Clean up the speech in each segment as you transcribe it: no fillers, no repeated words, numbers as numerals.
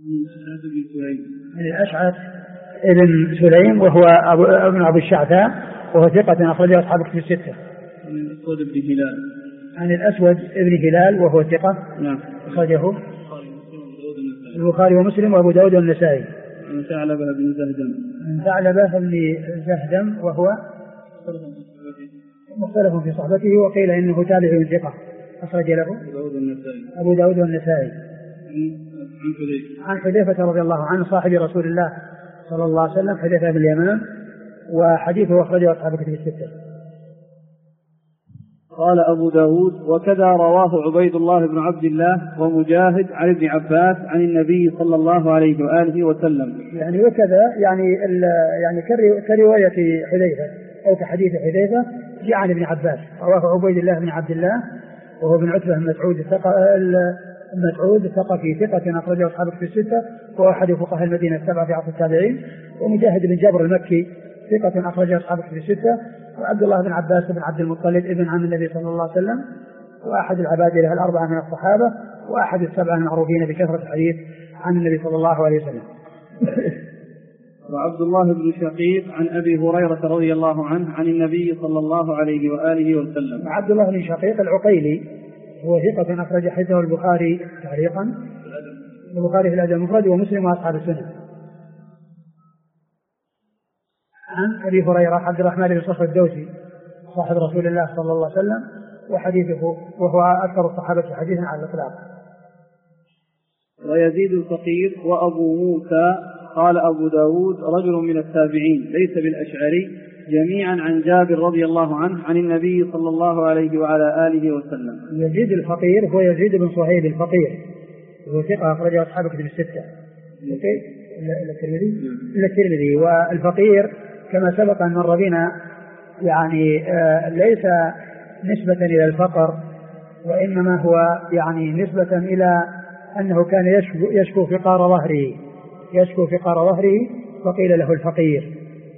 من الأشعث ابن سليم وهو ابن أبي الشعثاء وهو ثقة أخرجه أصحاب الكتب الستة. عن الأسود بن هلال. عن الأسود ابن هلال وهو ثقة. نعم. أخرجه البخاري ومسلم وأبو داود والنسائي. عن ثعلبة بن زهدم. عن ثعلبة بن زهدم وهو مختلف في صحبته وقيل إنه تابع ثقة أخرج له أبو داود والنسائي. عن حذيفة رضي الله عنه صاحب رسول الله صلى الله عليه وسلم حذيفة بن اليمان وحديثه أخرجه أصحاب الكتب الستة. قال أبو داود وكذا رواه عبيد الله بن عبد الله ومجاهد عن ابن عباس عن النبي صلى الله عليه وآله وسلم. يعني وكذا يعني كرواية حذيفة أو كحديث حذيفة جاء عن ابن عباس رواه عبيد الله بن عبد الله وهو بن عتبة مسعود ثقفي ثقة أخرجه أصحاب الكتب الستة وهو أحد فقهاء المدينة السبعة في عصر التابعين. ومجاهد بن جابر المكي ثقة أخرجه أصحاب الكتب الستة. وعبد الله بن عباس بن عبد المطلب ابن عم النبي صلى الله عليه وسلم وأحد العبادلة الأربعة من الصحابة وأحد السبعة المعروفين بكثرة الحديث عن النبي صلى الله عليه وسلم. وعبد الله بن شقيق عن أبي هريرة رضي الله عنه عن النبي صلى الله عليه وآله وسلم. عبد الله بن شقيق العقيلي هو ثقة أخرج حديثه البخاري تعليقا البخاري في الأدب المفرد ومسلم وأصحاب السنن. عن أبي هريرة عبد الرحمن بن صخر الدوسي صاحب رسول الله صلى الله عليه وسلم وحديثه وهو أكثر الصحابة حديثا على الإطلاق. ويزيد الفقير وأبو موسى قال أبو داود رجل من التابعين ليس بالأشعري جميعا عن جابر رضي الله عنه عن النبي صلى الله عليه وعلى آله وسلم. يزيد الفقير هو يزيد بن صهيب الفقير وهو ثقة أخرجه أصحاب الكتب الستة. الترمذي. والفقير كما سبق أن مر بنا يعني ليس نسبة إلى الفقر وإنما هو يعني نسبة إلى أنه كان يشكو فقار ظهره فقيل له الفقير.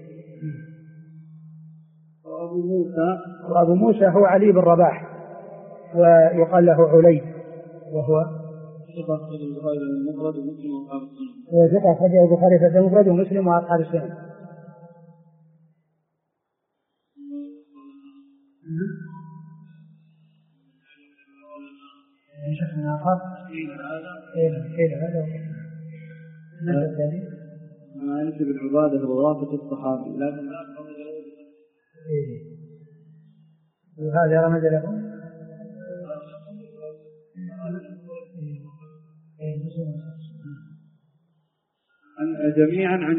وأبو موسى هو علي بن رباح ويقال له علي وهو ثقة أخرجه البخاري في المفرد ومسلم وأصحاب السنن. شخص آخر هذا ما ينسب العبادة الوراثة الصحابي لكن وهذا رمز له جميعا عن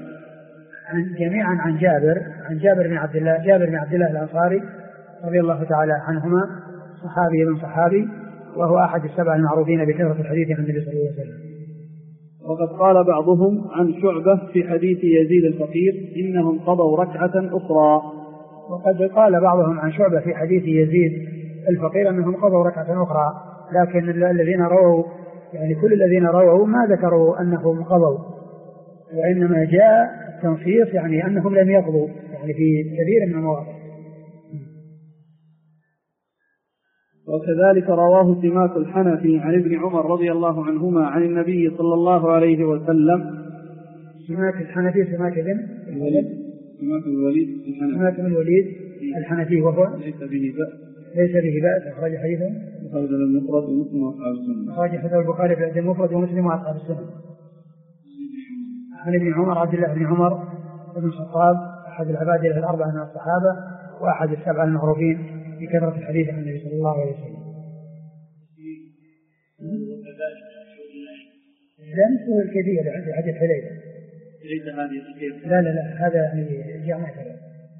جابر بن عبد الله الأنصاري رضي الله تعالى عنهما صحابي من صحابي وهو أحد السبع المعروفين بكثرة الحديث عن النبي صلى الله عليه وسلم. وقد قال بعضهم عن شعبة في حديث يزيد الفقير إنهم قضوا ركعة أخرى. وقد قال بعضهم عن شعبة في حديث يزيد الفقير أنهم قضوا ركعة أخرى لكن الذين رووا يعني كل الذين رووا ما ذكروا أنهم قضوا وإنما جاء تنصيص يعني أنهم لم يقضوا يعني في كثير من المواضع. وكذلك رواه سماك الحنفي عن ابن عمر رضي الله عنهما عن النبي صلى الله عليه وسلم. سماك الحنفي سماك بن الوليد الحنفي وهو ليس به بأس أخرج حديثه أخرج المفرد ومسلم وأصحاب السنن. أخرج حديث البخاري في المفرد ومسلم وأصحاب السنن. عن ابن عمر عبد الله بن عمر بن الخطاب أحد العبادلة الأربعة من الصحابة وأحد السبعة المعروفين بكثرة الحديث عن النبي صلى الله عليه وسلم. لا نسوه الكبير عند حديث حذيفة. لا هذا يعني جاء مثلا.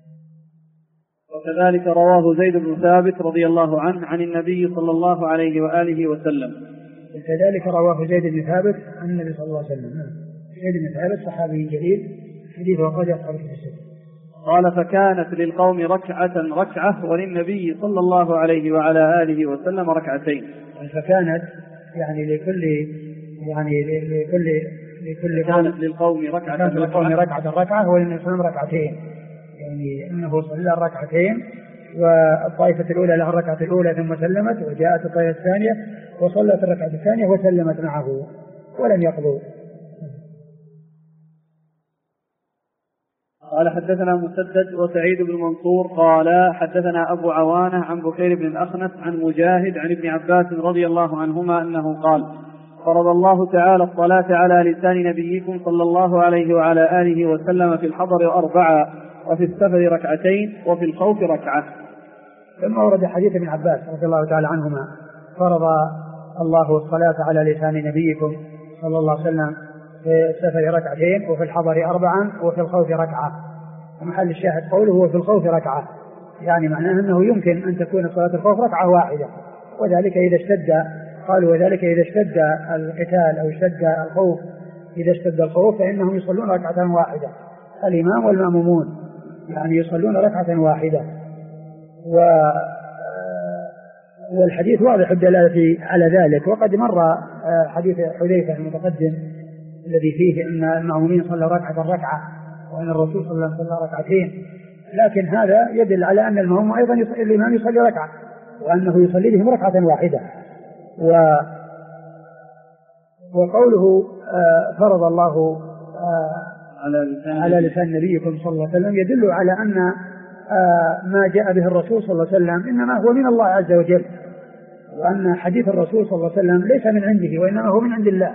وكذلك رواه زيد بن ثابت رضي الله عنه عن النبي صلى الله عليه وآله وسلم. وكذلك رواه زيد بن ثابت عن النبي صلى الله عليه وسلم. زيد بن ثابت صحابي جليل حديث وقد أصحاب السنة. قال فكانت للقوم ركعة وللنبي صلى الله عليه وعلى آله وسلم ركعتين. فكانت يعني لكل كانت للقوم ركعة وللنبي صلى الله عليه وسلم ركعتين يعني أنه صلى الركعتين والطائفة الأولى لها الركعة الأولى ثم سلمت وجاءت الطائفة الثانية وصلت الركعة الثانية وسلمت معه ولم يقضوا. قال حدثنا مسدد وسعيد بن منصور قال حدثنا أبو عوانة عن بكير بن الأخنس عن مجاهد عن ابن عباس رضي الله عنهما أنه قال فرض الله تعالى الصلاة على لسان نبيكم صلى الله عليه وعلى آله وسلم في الحضر 4 وفي السفر 2 وفي الخوف 1. ثم ورد حديث ابن عباس رضي الله تعالى عنهما فرض الله الصلاة على لسان نبيكم صلى الله عليه وسلم في السفر 2 وفي الحضر 4 وفي الخوف 1. محل الشاهد قوله وفي الخوف 1، يعني معناه أنه يمكن أن تكون صلاة الخوف 1 واحدة، وذلك إذا اشتد، قالوا وذلك إذا اشتد القتال أو اشتد الخوف، إذا اشتد الخوف فإنهم يصلون 1 واحدة، الإمام والمأمومون يعني يصلون 1 واحدة. والحديث واضح الدلالة على ذلك، وقد مر حديث حذيفة المتقدم الذي فيه أن المأمومين صلوا 1 وأن الرسول صلى الله عليه وسلم صلى 2، لكن هذا يدل على أن المأموم أيضا الإمام يصلي 1 وأنه يصلي بهم 1 واحدة. وقوله فرض الله على لسان نبيكم صلى الله عليه وسلم يدل على أن ما جاء به الرسول صلى الله عليه وسلم إنما هو من الله عز وجل، وأن حديث الرسول صلى الله عليه وسلم ليس من عنده وإنما هو من عند الله.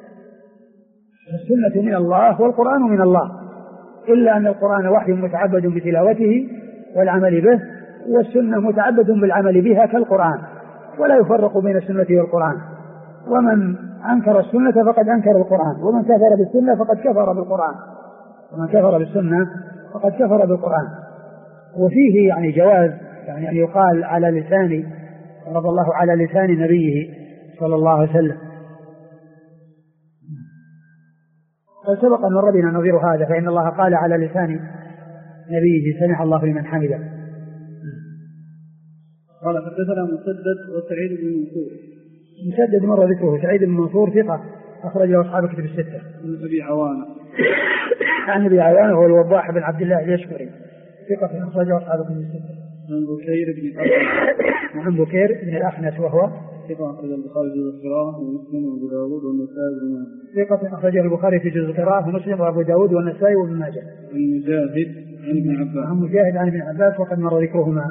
السنة من الله والقرآن من الله، إلا أن القرآن وحي متعبد بتلاوته والعمل به، والسنة متعبد بالعمل بها كالقرآن، ولا يفرق بين السنة والقرآن. ومن أنكر السنة فقد أنكر القرآن، ومن كفر بالسنة فقد كفر بالقرآن، ومن كفر بالسنة فقد كفر بالقرآن. وفيه يعني جواز يعني أن يقال على لسان رضي الله على لسان نبيه صلى الله عليه وسلم. فسبق أن مر بنا نظير هذا، فإن الله قال على لسان نبيه سمع الله لمن حمده. قال حدثنا مسدد وسعيد بن منصور. مسدد مر ذكره، سعيد بن منصور ثقة أخرج له أصحاب الكتب 6. عن أبي عوانة عن أبي عوانة هو الوضاح بن عبد الله اليشكري ثقة أخرج له أصحاب الكتب 6. عن بكير بن الأخنس. عن بكير بن الأخنس وهو ثقة أخرج البخاري في جزء القراءة ومسلم وأبو داود والنسائي وابن ماجه. ثقة أخرج البخاري في جزء القراءة ومسلم وأبو داود والنسائي وابن ماجه. عن مجاهد عن ابن عباس. عن مجاهد عن ابن عباس وقد مر ذكرهما.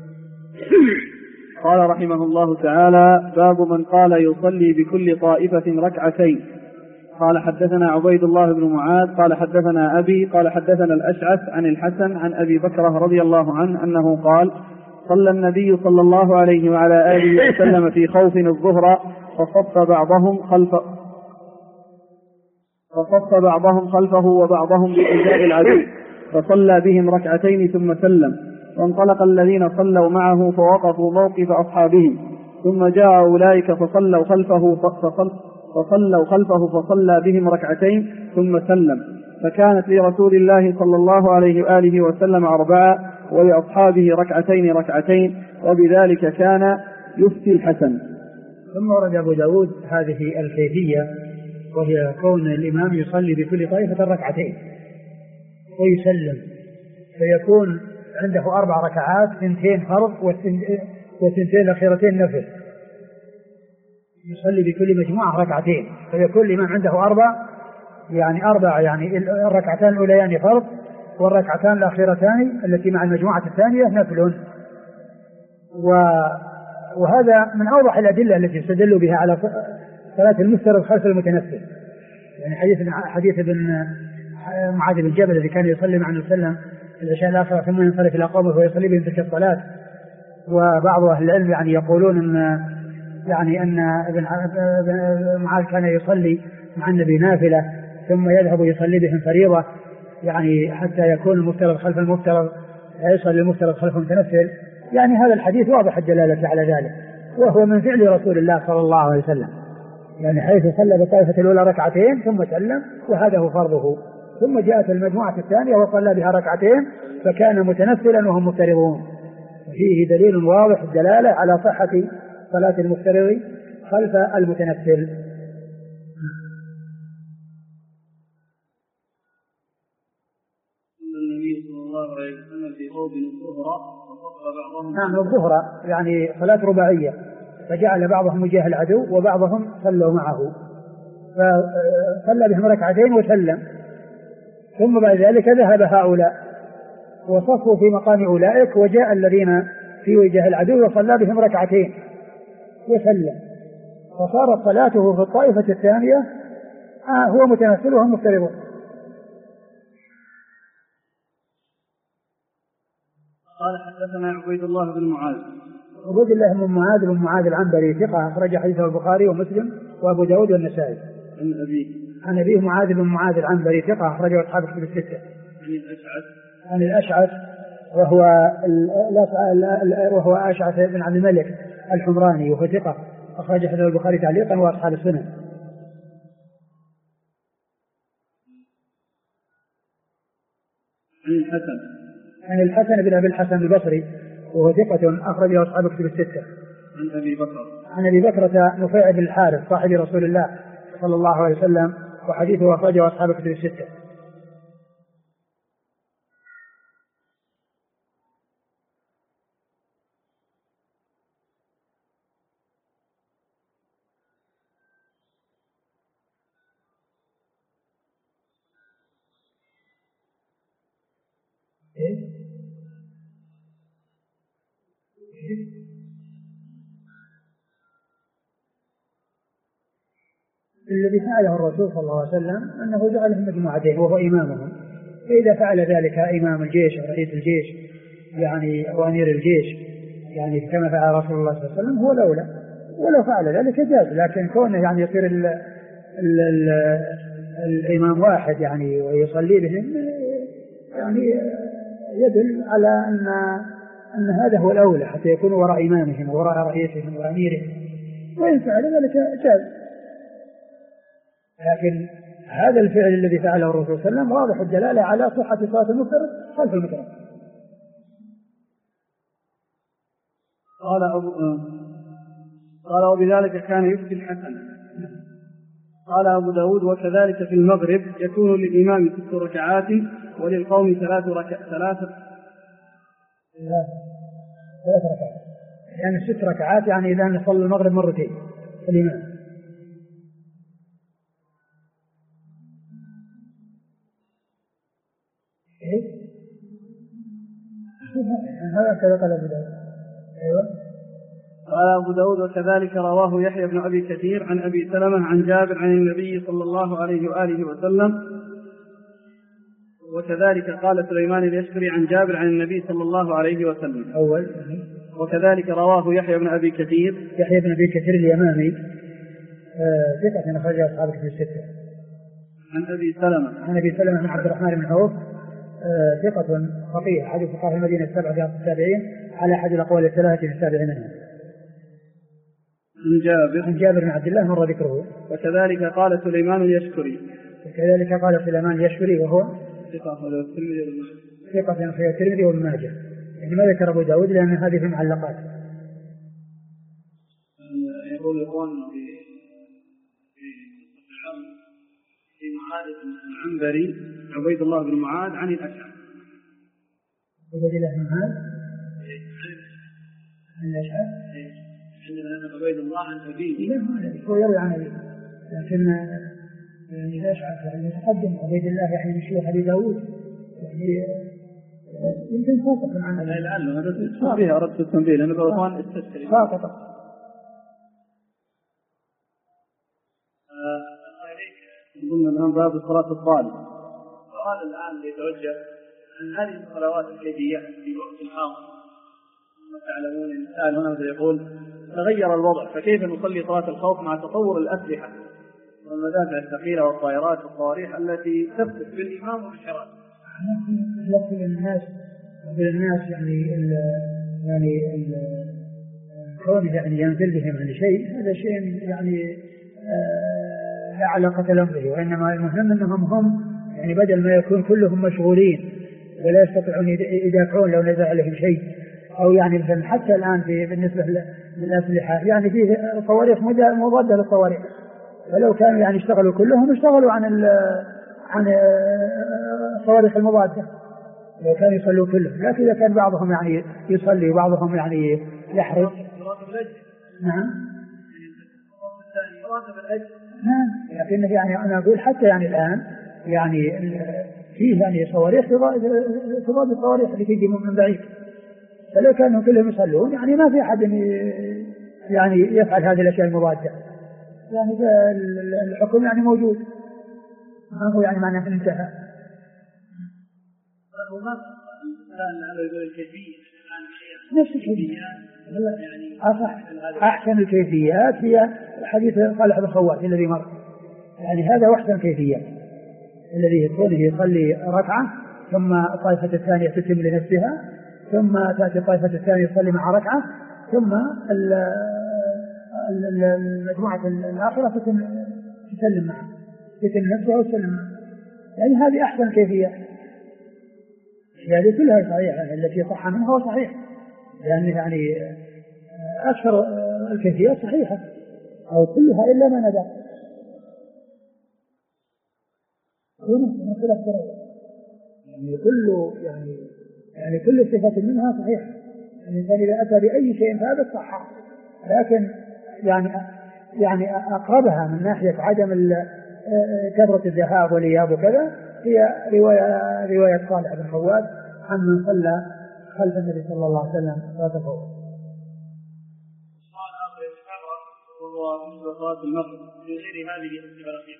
قال رحمه الله تعالى باب من قال يصلي بكل طائفة 2. قال حدثنا عبيد الله بن معاذ قال حدثنا أبي قال حدثنا الأشعث عن الحسن عن أبي بكرة رضي الله عنه أنه قال صلى النبي صلى الله عليه وعلى آله وسلم في خوف الظهر فصف بعضهم خلفه وبعضهم بإزاء العدو فصلى بهم 2 ثم سلم، وانطلق الذين صلوا معه فوقفوا موقف أصحابهم، ثم جاء أولئك فصلوا خلفه فصلى بهم 2 ثم سلم، فكانت لرسول الله صلى الله عليه وآله وسلم 4 ولأصحابه 2 وبذلك كان يفتي الحسن. ثم ورد أبو داود هذه الكيفية، وهي كون الإمام يصلي بكل طائفة 2 ويسلم، فيكون عنده 4 ركعات، 2 فرض و2 الأخيرتين نفل، يصلي بكل مجموعة 2 فيكون الإمام عنده 4 يعني الركعتان الأوليان فرض والركعتان الأخيرتان التي مع المجموعة الثانية نفل. وهذا من أوضح الأدلة التي يستدل بها على صلاة المفترض خلف المتنفل، يعني حديث ابن معاذ بن جبل الذي كان يصلي مع النبي صلى الله عليه وسلم العشاء الآخرة ثم ينصرف إلى قومه ويصلي بهم تلك الصلاة. وبعض أهل العلم يعني يقولون أن ابن معاذ كان يصلي مع النبي نافلة ثم يذهب يصلي بهم فريضة، يعني حتى يكون المفترض خلف المفترض لا يصلي المفترض خلف المتنفل. يعني هذا الحديث واضح الدلالة على ذلك، وهو من فعل رسول الله صلى الله عليه وسلم، يعني حيث صلى بالطائفة الأولى 2 ثم سلم وهذا هو فرضه، ثم جاءت المجموعة الثانية وصلى بها 2 فكان متنفلا وهم مفترضون. فيه دليل واضح الدلالة على صحة صلاة المفترض خلف المتنفل. النبي صلى الله عليه وسلم في خوف الظهر وصف بعضهم. نعم الظهر يعني صلاة رباعية، فجعل بعضهم وجاه العدو وبعضهم صلوا معه، فصلى بهم ركعتين وسلم، ثم بعد ذلك ذهب هؤلاء وصفوا في مقام أولئك، وجاء الذين في وجه العدو وصلى بهم ركعتين وسلم، فصارت صلاته في الطائفة الثانية هو متمثل وهم مفترضون. قال حدثنا عبيد الله بن معاذ. عبيد الله بن معاذ العنبري ثقة أخرج حديثه البخاري ومسلم وأبو داود والنسائي. عن أبيه معاذ بن معاذ العنبري ثقة أخرجه أصحاب الكتب الستة. عن الأشعث وهو أشعث بن عبد الملك الحمراني وهو ثقة أخرج حديثه البخاري تعليقا وأصحاب السنن. عن الحسن بن أبي الحسن البصري وهو ثقة أخرج أصحاب الكتب الستة. عن أبي بكرة نفيع بن الحارث صاحب رسول الله صلى الله عليه وسلم وحديثه أخرجه أصحاب الكتب الستة. الذي فعله الرسول صلى الله عليه وسلم أنه جعلهم مجموعتين وهو إمامهم، فإذا فعل ذلك إمام الجيش أو رئيس الجيش يعني أو أمير الجيش يعني كما فعل رسول الله صلى الله عليه وسلم هو الأولى، ولو فعل ذلك جاز، لكن كونه يعني يصير الإمام واحد يعني ويصلي بهم يعني يدل على أن هذا هو الأولى حتى يكونوا وراء إمامهم وراء رئيسهم وأميرهم، وإن فعل ذلك جاز. لكن هذا الفعل الذي فعله الرسول صلى الله عليه وسلم واضح الدلالة على صحة صلاة المفترض خلف المفترض. قال وبذلك كان يفتي الحسن. قال أبو داود وكذلك في المغرب يكون للإمام 6 ركعات وللقوم 3 ركعات يعني 6 ركعات يعني إذا نصلي المغرب مرتين الإمام. هذا كذا قال أبو داود. قال أبو داود وكذلك رواه يحيى بن أبي كثير عن أبي سلمة عن جابر عن النبي صلى الله عليه وآله وسلم، وكذلك قال سليمان اليشكري عن جابر عن النبي صلى الله عليه وسلم. وكذلك رواه يحيى بن أبي كثير اليمامي ثقة أخرج أصحاب الكتب الستة. عن أبي سلمة بن عبد الرحمن بن عوف ثقة فقيه أحد فقهاء المدينة السبعة في عصر التابعين على أحد الأقوال الثلاثة في السابع منها. عن جابر بن عبد الله مر ذكره. وكذلك قال سليمان اليشكري وهو ثقة في الترمذي وابن ماجه. يعني ما ذكر أبو داود لأن هذه في معلقات. يقول الإخوان في معاذ العنبري عبيد الله بن معاذ عن الأشعث. عبيد الله بن معاذ عن الأشعث. عندنا عبيد الله عن أبيه. هو يروي عن أبيه، لكن إذا أشعث يتقدم عبيد الله يعني من شيوخ أبي داود يعني يمكن فاقط عن أبيه. لعله هذا فيها أردت التنبيه لأن الإخوان استشكل فاقط. ضمن الآن باب صلاة الطالب. السؤال الآن يتوجه أن هذه الصلوات الكيفية في وقت الحاضر كما تعلمون الإنسان هنا يقول تغير الوضع، فكيف نصلي صلاة الخوف مع تطور الأسلحة والمدافع الثقيلة والطائرات والصواريخ التي تثبت بالإمام والحراس؟ يقول الناس يعني كون يعني ينزل بهم عن شيء هذا شيء يعني لا علاقة لهم به، وإنما المهم أنهم هم يعني بدل ما يكون كلهم مشغولين ولا يستطيعون يدافعون لو نزل عليهم شيء، أو يعني مثلا حتى الآن بالنسبة للأسلحة يعني فيه صواريخ مضادة للصواريخ، فلو كانوا يعني اشتغلوا كلهم اشتغلوا عن الصواريخ المضادة لو كانوا يصلوا كلهم، لكن إذا كان بعضهم يعني يصلي وبعضهم يعني يحرق. نعم نعم، لكن يعني أنا أقول حتى يعني الآن يعني فيه يعني صواريخ تضاد الصواريخ اللي تجي من بعيد، فلو كانوا كلهم يصلون يعني ما في أحد يعني يفعل هذه الأشياء المضادة، يعني الحكم يعني موجود، ما هو يعني معناه انتهى. نفس الكيفية أحسن الكيفيات هي حديث صالح بن خوات الذي مر، يعني هذا أحسن كيفية الذي يكون يصلي ركعة ثم الطائفة الثانية تتم لنفسها ثم تأتي الطائفة الثانية يصلي مع ركعة ثم المجموعة الآخرة تسلم معه تتم نفسها وتسلم معه، يعني هذه أحسن كيفية، يعني كلها صحيحة التي صح منها هو صحيح، يعني أكثر الكيفيات صحيحة أو كلها إلا ما ندى يعني كل صفة منها صحيحة، الإنسان إذا أتى بأي شيء ثابت صح، لكن يعني أقربها من ناحية عدم كثرة الذهاب والإياب وكذا هي رواية صالح بن خوات عن من صلى خلف النبي صلى الله عليه وسلم فتفوق. وهو من صلاة المغرب في غير هذه الأخيرة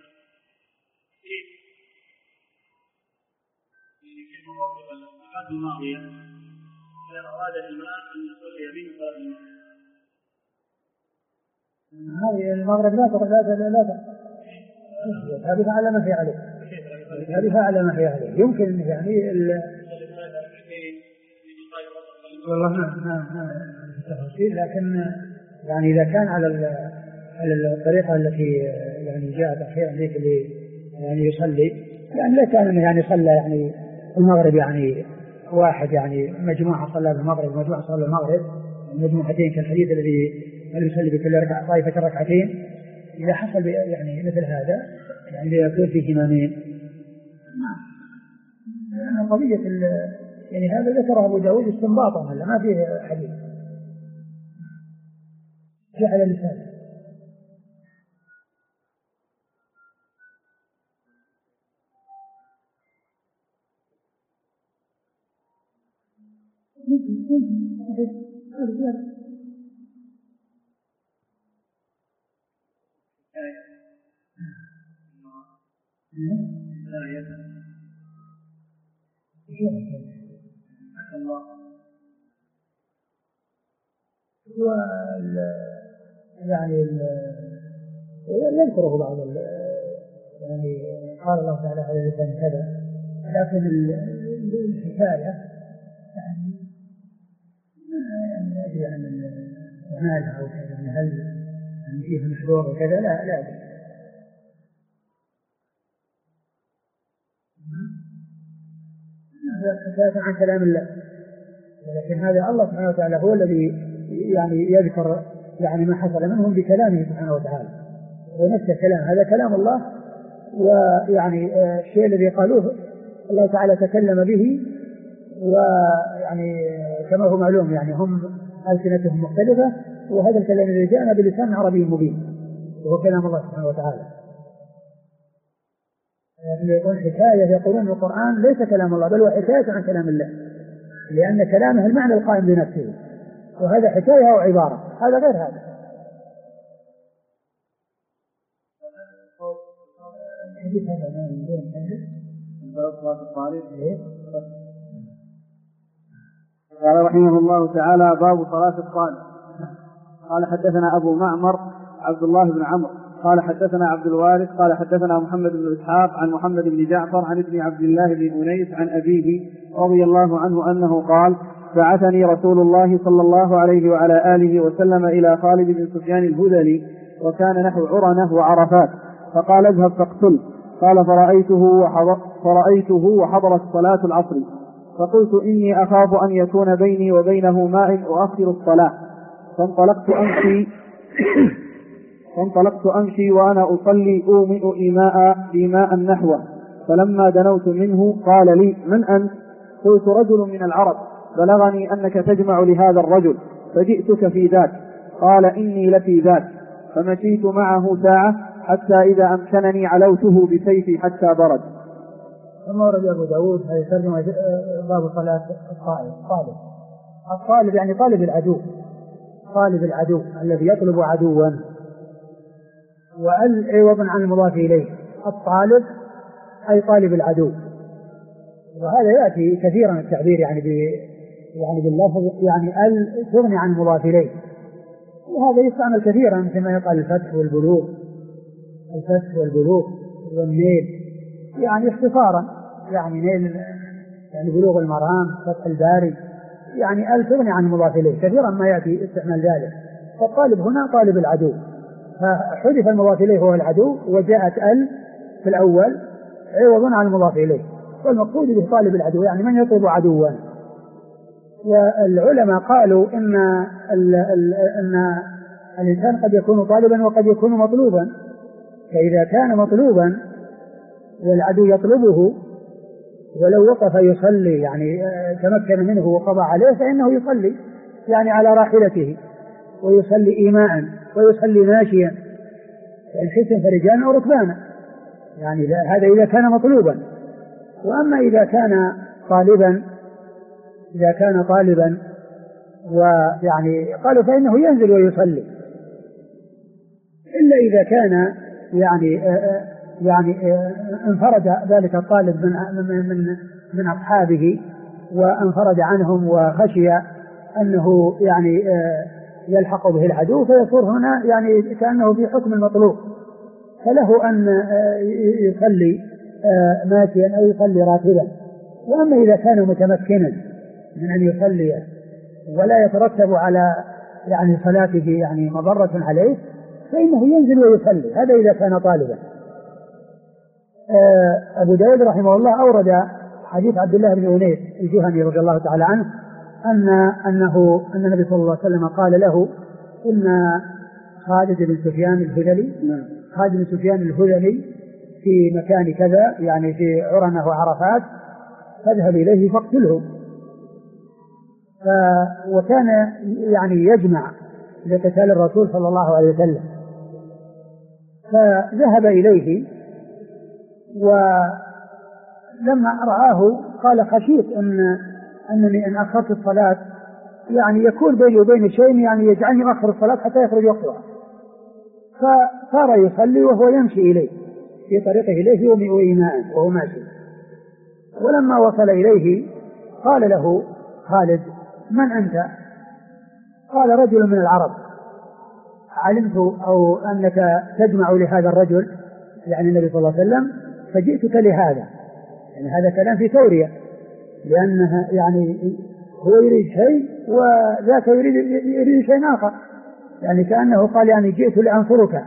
كيف نوفق الأحد الماضية إذا أراد الإمام أن يصلي به صلاة المغرب؟ هذه المغرب لا هذه أعلى ما هي عليه، هذه أعلى ما هي عليه، يمكن يعني والله ما التفاصيل، لكن يعني إذا كان على الطريقة التي يعني جاءت أخيرا ذيك اللي يعني يصلي، يعني لا كان يعني صلى يعني المغرب يعني واحد يعني مجموعة صلى المغرب مجموعة صلى المغرب مجموعتين كالحديث الذي يصلي بكل ركعة طائفة ركعتين، إذا حصل يعني مثل هذا يعني يكون فيه إمامين يعني قضية يعني هذا ذكره أبو داود استنباطا هلا ما فيه حديث جعل اللسان يعني يذكره بعض يعني قال الله تعالى على اللسان كذا، لكن الحكاية يعني ما أدري عن مالها أو كذا هل فيه محظور وكذا لا أدري. هذا حكاية عن كلام الله، لكن هذا الله سبحانه وتعالى هو الذي يعني يذكر يعني ما حصل منهم بكلامه سبحانه وتعالى، ونفس الكلام هذا كلام الله، ويعني الشيء الذي قالوه الله تعالى تكلم به، ويعني كما هو معلوم يعني هم ألسنتهم مختلفة، وهذا الكلام الذي جاءنا بلسان عربي مبين وهو كلام الله سبحانه وتعالى. يقول حكاية يقولون القرآن ليس كلام الله بل هو حكاية عن كلام الله، لأن كلامه المعنى القائم بنفسه، وهذا حكاية أو عبارة، هذا غير هذا. قال رحمه الله تعالى: باب صلاة الطالب. قال حدثنا أبو معمر عبد الله بن عمرو قال حدثنا عبد الوارث قال حدثنا محمد بن إسحاق عن محمد بن جعفر عن ابن عبد الله بن أنيس عن أبيه رضي الله عنه أنه قال: بعثني رسول الله صلى الله عليه وعلى آله وسلم إلى خالد بن سفيان الهذلي وكان نحو عرنة وعرفات، فقال: اذهب فاقتل. قال: فرأيته وحضرت صلاة العصر، فقلت: إني أخاف أن يكون بيني وبينه ماء أؤخر الصلاة، فانطلقت أمشي وأنا أصلي أومئ إيماء نحوه، فلما دنوت منه قال لي: من أنت؟ قلت: رجل من العرب، بلغني أنك تجمع لهذا الرجل فجئتك في ذاك. قال: إني لفي ذاك. فمشيت معه ساعة حتى إذا أمكنني علوته بسيفي حتى برد. ثم ورد أبو داود هذه ترجمة باب صلاة الطالب يعني طالب العدو الذي يطلب عدوا، وال عوض عن المضاف إليه. الطالب أي طالب العدو، وهذا يأتي كثيرا التعبير يعني باللفظ يعني ال تغني عن المضاف إليه، وهذا يستعمل كثيرا كما يقال الفتح والبلوغ والنيل، يعني اختصارا يعني نيل يعني بلوغ المرام، فتح الباري، يعني ال تغني عن المضاف إليه كثيرا ما يأتي استعمال ذلك. فالطالب هنا طالب العدو، فحذف المضاف إليه هو العدو وجاءت ال في الأول عوض عن المضاف إليه، والمقصود به طالب العدو يعني من يطلب عدوا. والعلماء قالوا إن الإنسان قد يكون طالبا وقد يكون مطلوبا، فإذا كان مطلوبا والعدو يطلبه ولو وقف يصلي يعني تمكن منه وقضى عليه فإنه يصلي يعني على راحلته، ويصلي إيماء، ويصلي ماشيا، فإن خفتم فرجالا أو ركبانا، يعني هذا إذا كان مطلوبا. وأما إذا كان طالبا ويعني قالوا فإنه ينزل ويصلي، إلا إذا كان يعني انفرد ذلك الطالب من أصحابه وانفرد عنهم وخشي أنه يعني يلحق به العدو، فيصير هنا يعني كأنه في حكم المطلوب، فله أن يصلي ماشيا أو يصلي راكبا. وأما إذا كان متمكنا من أن يصلي ولا يترتب على يعني صلاته يعني مضرة عليه فإنه ينزل ويصلي، هذا إذا كان طالبا. أبو داود رحمه الله أورد حديث عبد الله بن أنيس الجهني رضي الله تعالى عنه أن النبي صلى الله عليه وسلم قال له إن خالد بن سفيان الهذلي في مكان كذا يعني في عرنة وعرفات، فاذهب إليه فاقتله. وكان يعني يجمع لقتال الرسول صلى الله عليه وسلم، فذهب إليه، ولما رآه قال خشيت أنني إن أخرت الصلاة يعني يكون بيني وبين شيء يعني يجعلني أخر الصلاة حتى يخرج وقتها، فصار يصلي وهو يمشي إليه في طريقه إليه وإيماء وهو ماشي. ولما وصل إليه قال له خالد من أنت؟ قال رجل من العرب، علمت أو أنك تجمع لهذا الرجل يعني النبي صلى الله عليه وسلم فجئتك لهذا، يعني هذا كلام في تورية، لأنها يعني هو يريد شيء وذاك يريد شيء آخر، يعني كأنه قال يعني جئت لأنصرك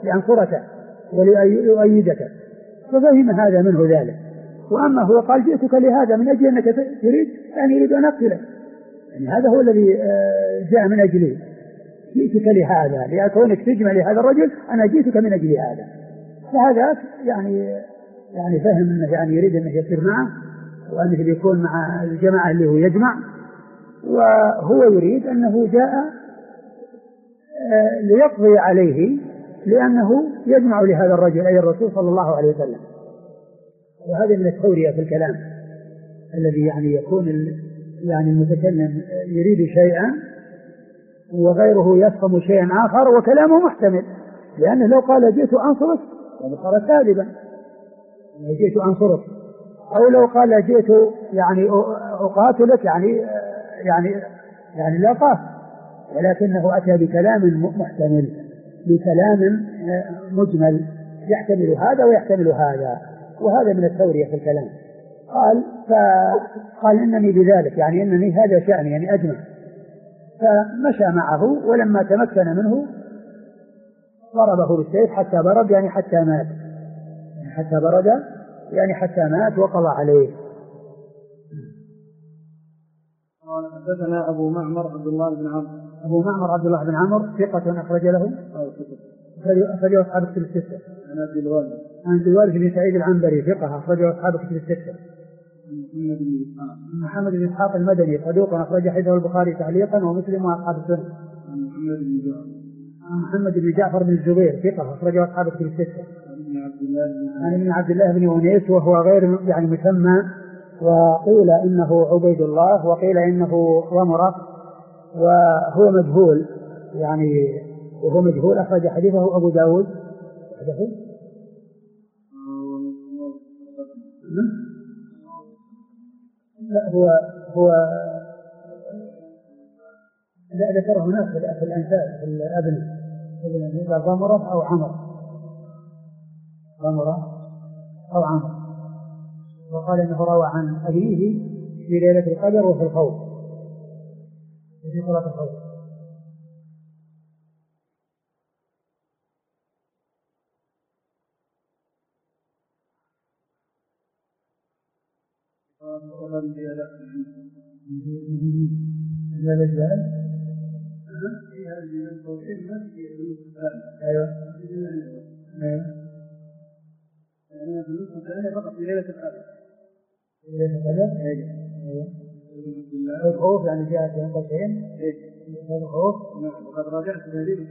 ولأؤيدك، ففهم هذا منه ذلك. وأما هو قال جئتك لهذا من أجل أنك تريد يعني يريد أن أقتلك، يعني هذا هو الذي جاء من أجله، جئتك لهذا لأكونك تجمع لهذا الرجل، أنا جئتك من أجل هذا. فهذا يعني فهم أنه يعني يريد أنه يصير معه وأنه يكون مع الجماعة اللي هو يجمع، وهو يريد أنه جاء ليقضي عليه لأنه يجمع لهذا الرجل أي الرسول صلى الله عليه وسلم. وهذا من التورية في الكلام الذي يعني يكون يعني المتكلم يريد شيئا وغيره يفهم شيئا آخر وكلامه محتمل، لأنه لو قال جئت أنصرك صار كاذبا، جئت أنصرك، أو لو قال جئت يعني أقاتلك يعني لا قاتل، ولكنه أتى بكلام محتمل، بكلام مجمل يحتمل هذا ويحتمل هذا، وهذا من التورية في الكلام. قال إنني بذلك يعني إنني هذا شأني يعني أجمع، فمشى معه، ولما تمكن منه ضربه بالسيف حتى برد يعني حتى مات وقضى عليه. حدثنا أبو معمر عبد الله بن عمرو ثقة أخرج له أصحاب الكتب الستة. عن عبد الوارث بن سعيد العنبري ثقة أخرجه أصحاب الكتب الستة. محمد بن إسحاق المدني صدوق أخرج حديثه البخاري تعليقا ومسلم وأصحاب السنة. محمد بن جعفر بن الزبير ثقة أخرجه أصحاب الكتب الستة. عن ابن عبد الله بن أنيس وهو غير يعني مسمى، وقيل إنه عبيد الله وقيل إنه ضمرة، وهو مجهول يعني، وهو مجهول. أخرج حديثه أبو داود. لا هو لا ذكره هناك في الأنساب في الأبن ضمرة أو عمر، ضمرة أو عمر، وقال إنه روى عن أبيه في ليلة القدر وفي الخوف، وفي صلاة الخوف. الخوف يعني جاءت عن قوسين الخوف. وقد راجعت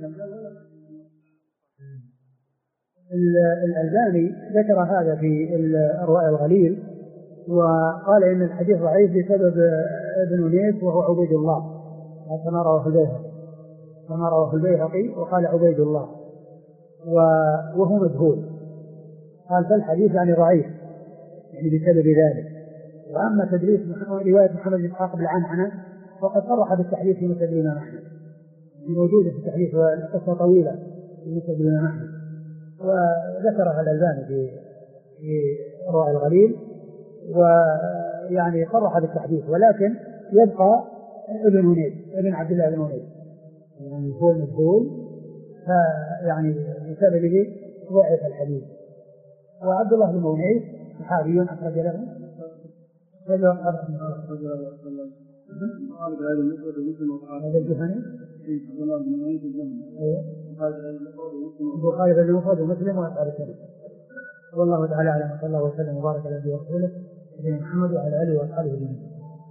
الألباني ذكر هذا في الأرواء الغليل، وقال إن الحديث ضعيف بسبب ابن أنيس وهو عبيد الله، كما رواه البيهقي وقال عبيد الله وهو مجهول. قال فالحديث يعني ضعيف يعني بسبب ذلك. وأما تدريس رواية محمد بن إسحاق بالعنعنة فقد صرح بالتحديث في مسند الإمام أحمد، موجودة في التحديث والقصة طويلة في مسند الإمام أحمد، وذكرها الألباني في أرواء الغليل، ويعني صرح بالتحديث، ولكن يبقى ابن أنيس ابن عبد الله بن أنيس يعني هو المجهول، فيعني بسببه ضعف الحديث. وعبد الله بن أنيس صحابي أخرج له هذا الجهني البخاري بن مفرد ومسلم وأصحاب السنة. والله تعالى أعلم، صلى الله وسلم وبارك على نبينا ورسوله سيدنا محمد وعلى آله وأصحابه أجمعين.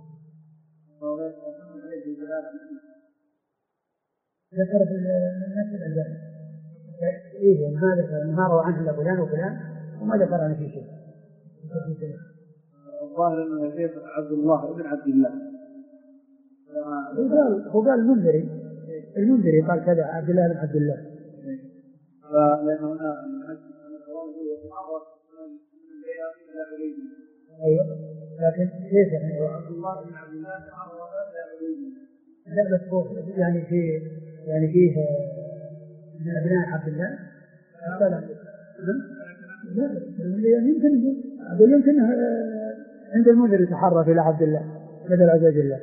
ذكر في النفس الألباني إيه ما روى عنه إلا فلان وفلان وما ذكر عنه في شيء. الظاهر أنه يشيخ عبد الله بن عبد الله. هو قال المنذري قال كذا عبد الله بن عبد الله. أيوة لكن كيف يعني عبد الله بن عبد الله لا بس يعني فيه من أبناء عبد الله يمكن عند المنذر يتحرف إلى عبد الله بدل عبد الله،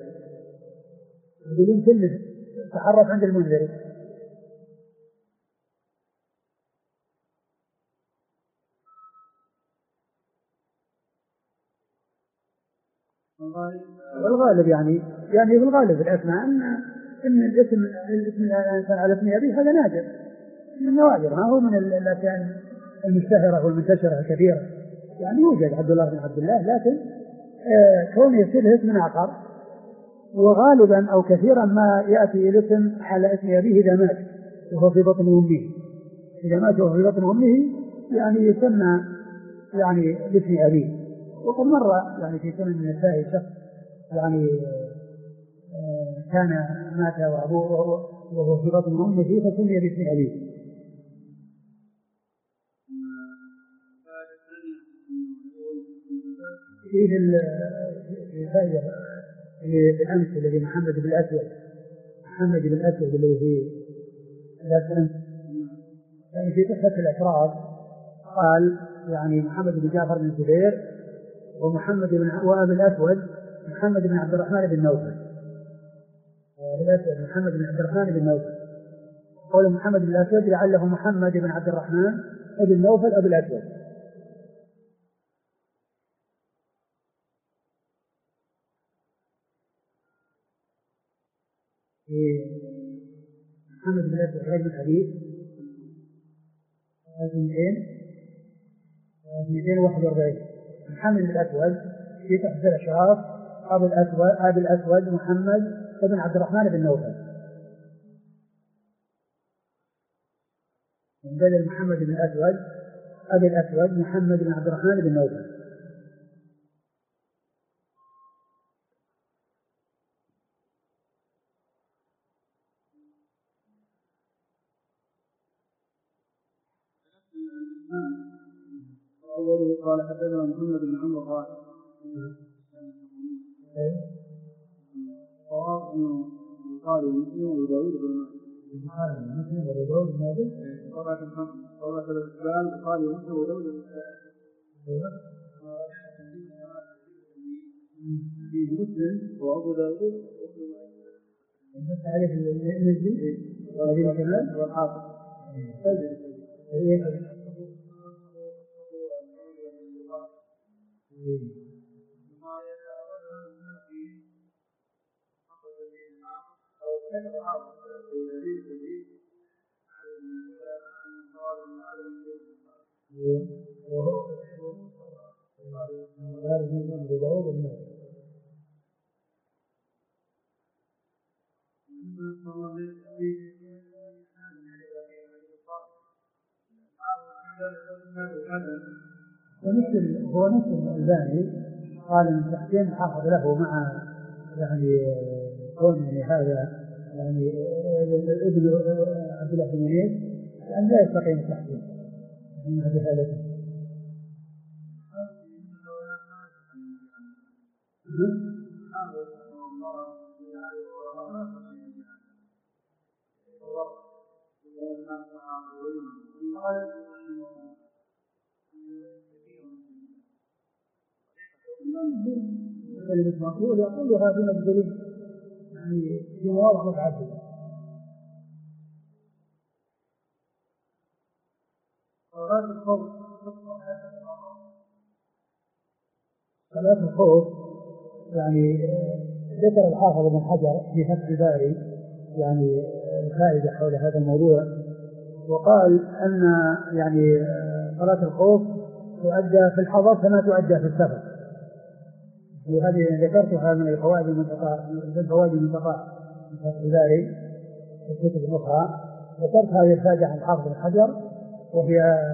يمكن يتحرف عند المنذر. والغالب يعني في الغالب الأسماء إن الاسم الإنسان على اسم أبيه هذا نادر من النوادر، ما هو من الأشياء المشتهرة والمنتشرة الكثيرة. يعني يوجد عبد الله بن عبد الله، لكن كونه يصير اسم آخر، وغالبا أو كثيرا ما يأتي الاسم على اسم أبيه إذا مات وهو في بطن أمه. إذا مات وهو في بطن أمه يعني يسمى يعني باسم أبيه. وقد مر يعني في سنن النساء شخص يعني كان مات وأبوه وهو في بطن أمه فسمي باسم أبيه. في فائدة بالأمس الذي محمد بن الأسود الذي في الأمس يعني في قصة الأشراف قال يعني محمد بن جعفر بن الزبير وأبي الأسود محمد بن عبد الرحمن بن نوفل. محمد بن عبد الرحمن بن نوفل، قول محمد بن الأسود لعله محمد بن عبد الرحمن بن نوفل أبي الأسود. محمد بن الأسود رجل حديث 241. محمد بن الأسود في تحت الأشراف أبي الأسود محمد بن عبد الرحمن بن نوفل. بدل محمد بن الأسود أبي الأسود محمد بن عبد الرحمن بن نوفل. أوله قال حدثنا محمد بن عمر قال صواب أنه البخاري ومسلم وداود بن ماجه مسلم وداود بن ماجه صواب الإسلام البخاري ومسلم وداود بن ماجه في مسلم وأبو داود وابن ماجه تعرف النزل وهذه الكلام والحافظ هو نفس الألباني قال ان التحسين حافظ له مع يعني كون هذا يعني ابن عبد الله بن منير لأن لا يستقيم التحسين من هذا المقول يقول هذا الدليل يعني في مواضع متعددة. صلاة الخوف يعني ذكر الحافظ بن حجر في فتح الباري يعني فائدة حول هذا الموضوع، وقال أن يعني صلاة الخوف تؤدى في الحضر كما تؤدى في السفر، وهذه ذكرتها من الفوائد المنتقاة من فتح الباري في الكتب الأخرى. ذكرت هذه الفائدة عن الحافظ بن حجر، وهي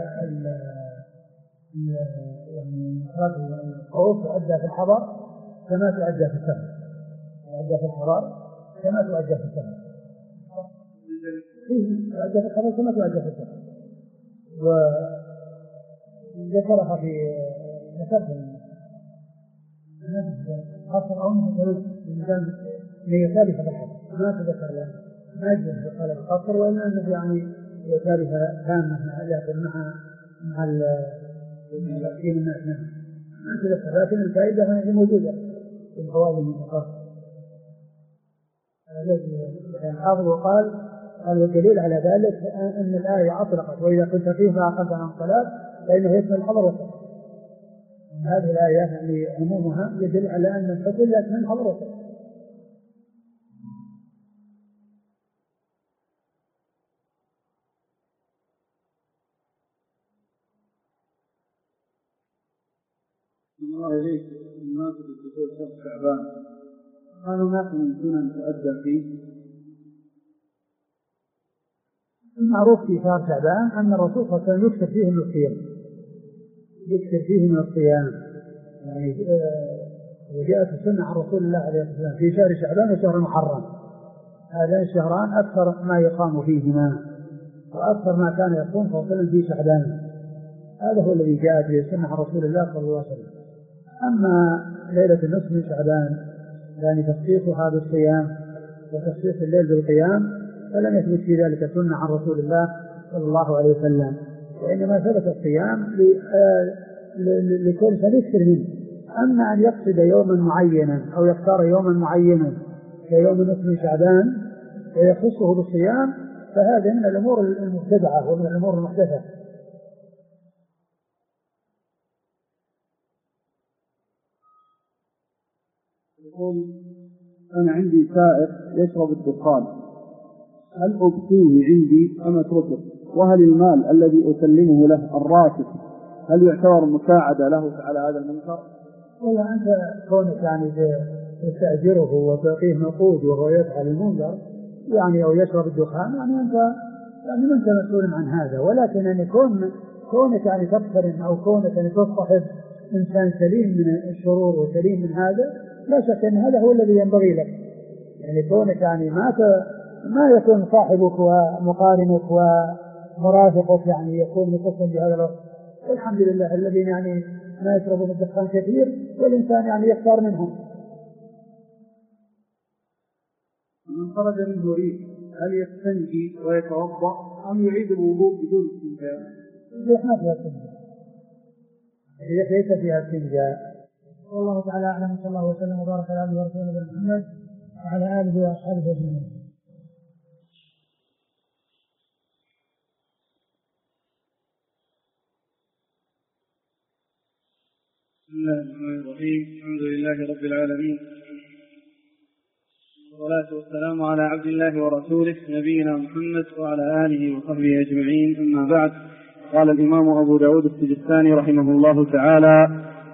يعني صلاة الخوف تؤدى في الحضر كما تؤدى في السفر، تؤدى في الحضر كما تؤدى في السفر، تؤدى في الحضر كما تؤدى في السفر. وذكرها في ذكرت خاصة أمه هي ثالثة بالحضر، ما تذكر له ما يجب قال القصر، ولا أنه يعني ثالثة تامة لكن مع الأكيد الناس ما تذكر، لكن الفائدة هي موجودة في الفوائد المتقاطعة. الحافظ وقال والدليل على ذلك أن الآية أطلقت وإذا كنت فيه فأقمت عن الصلاة فإنه يشمل الحضر والسفر. هذه الآية يعني عمومها يدل على أن الحكم لا يشمل الحضر والسفر. الله إليك مناسبة دخول شهر شعبان، هل هناك من سنن تؤدى فيه؟ المعروف في شهر شعبان أن الرسول صلى الله عليه وسلم يكثر فيه من الصيام، يكثر فيه من الصيام يعني وجاءت السنة عن رسول الله عليه الصلاة والسلام في شهر شعبان وشهر محرم، هذان الشهران أكثر ما يقام فيهما وأكثر ما كان يصوم صلى الله عليه وسلم في شعبان. هذا هو الذي جاءت به السنة عن رسول الله صلى الله عليه وسلم. أما ليلة النصف من شعبان يعني تخصيصها بالصيام وتخصيص الليل بالقيام فلم يثبت في ذلك سنة عن رسول الله صلى الله عليه وسلم، وإنما ثبت الصيام لكل فليكثر منه. أما أن يقصد يوما معينا أو يختار يوما معينا كيوم النصف من شعبان ويخصه بالصيام فهذا من الأمور المبتدعة ومن الأمور المحدثة. يقول أنا عندي سائق يشرب الدخان، هل أبقيه عندي أم أتركه؟ وهل المال الذي أسلمه له الراتب هل يعتبر مساعدة له على هذا المنكر؟ والله أنت كونك يعني تستأجره وتعطيه نقود وهو يفعل المنكر يعني أو يشرب الدخان يعني أنت يعني ما أنت مسؤول عن هذا، ولكن أن كونك يعني تقترن أو كونك أن تصطحب إنسان سليم من الشرور وسليم من هذا، لا شك أن هذا هو الذي ينبغي لك. يعني كونك يعني ما يكون صاحبك ومقارنك ومرافقك يعني يكون متصل بهذا الوقت. الحمد لله الذين يعني ما يشربون الدخان كثير والإنسان يعني يختار منهم. من خرج منه ريح هل يستنجي ويتوضأ أم يعيد الوضوء بدون استنجاء؟ الريح ما فيها استنجاء، الريح ليس فيها استنجاء. والله تعالى أعلم. صلى الله وسلم وبارك على عبده ورسوله محمد وعلى آله وأصحابه أجمعين. بسم الله الرحمن الرحيم. الحمد لله رب العالمين، والصلاة والسلام على عبد الله ورسوله نبينا محمد وعلى آله وصحبه أجمعين. أما بعد، قال الإمام أبو داود السجستاني رحمه الله تعالى: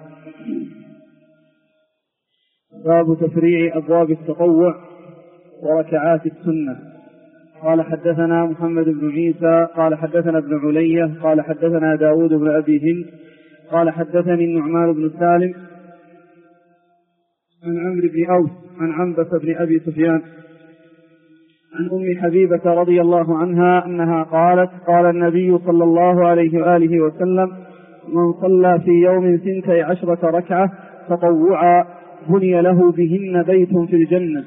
باب تفريع أبواب التطوع وركعات السنة. قال حدثنا محمد بن عيسى قال حدثنا ابن علية قال حدثنا داود بن أبي هند قال حدثني النعمان بن سالم عن عمرو بن أوس عن عنبسة بن أبي سفيان عن أم حبيبة رضي الله عنها أنها قالت: قال النبي صلى الله عليه وآله وسلم: من صلى في يوم 12 ركعة تطوعا بني له بهن بيت في الجنة.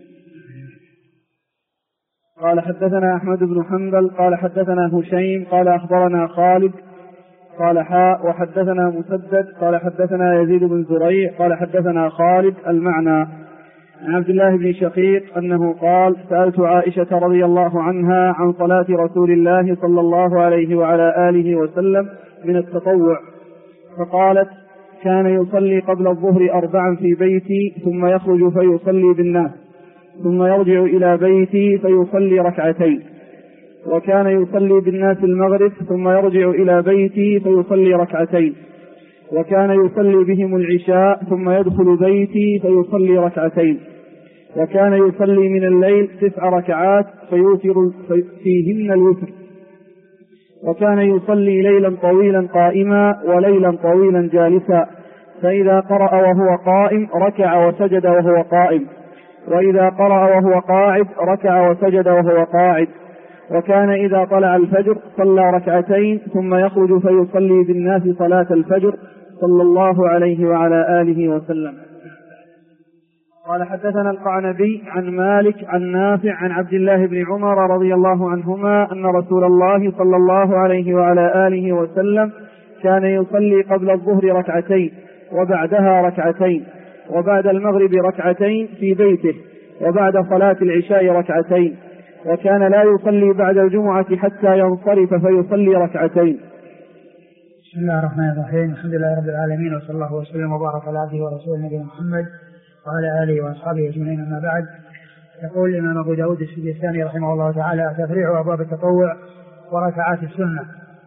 قال حدثنا أحمد بن حنبل قال حدثنا هشيم قال أخبرنا خالد قال حاء وحدثنا مسدد قال حدثنا يزيد بن زريع قال حدثنا خالد المعنى عن عبد الله بن شقيق أنه قال: سألت عائشة رضي الله عنها عن صلاة رسول الله صلى الله عليه وعلى آله وسلم من التطوع، فقالت: كان يصلي قبل الظهر 4 في بيتي ثم يخرج فيصلي بالناس ثم يرجع إلى بيتي فيصلي 2 وكان يصلي بالناس المغرب ثم يرجع إلى بيتي فيصلي 2 وكان يصلي بهم العشاء ثم يدخل بيتي فيصلي 2 وكان يصلي من الليل 9 ركعات فيوتر فيهن الوتر، وكان يصلي ليلا طويلا قائما وليلا طويلا جالسا، فإذا قرأ وهو قائم ركع وسجد وهو قائم، وإذا قرأ وهو قاعد ركع وسجد وهو قاعد، وكان إذا طلع الفجر صلى 2 ثم يخرج فيصلي بالناس صلاة الفجر صلى الله عليه وعلى آله وسلم. قال حدثنا القعنبي عن مالك عن نافع عن عبد الله بن عمر رضي الله عنهما أن رسول الله صلى الله عليه وعلى آله وسلم كان يصلي قبل الظهر 2 وبعدها 2 وبعد المغرب 2 في بيته وبعد صلاة العشاء 2 وكان لا يصلي بعد الجمعة حتى ينصرف فيصلي 2. بسم الله الرحمن الرحيم. الحمد لله رب العالمين، وصلى الله وسلم وبارك على عبده ورسوله نبينا محمد وعلى آله وأصحابه أجمعين. أما بعد، يقول الإمام أبو داود السجستاني رحمه الله تعالى: تفريع أبواب التطوع وركعات السنة.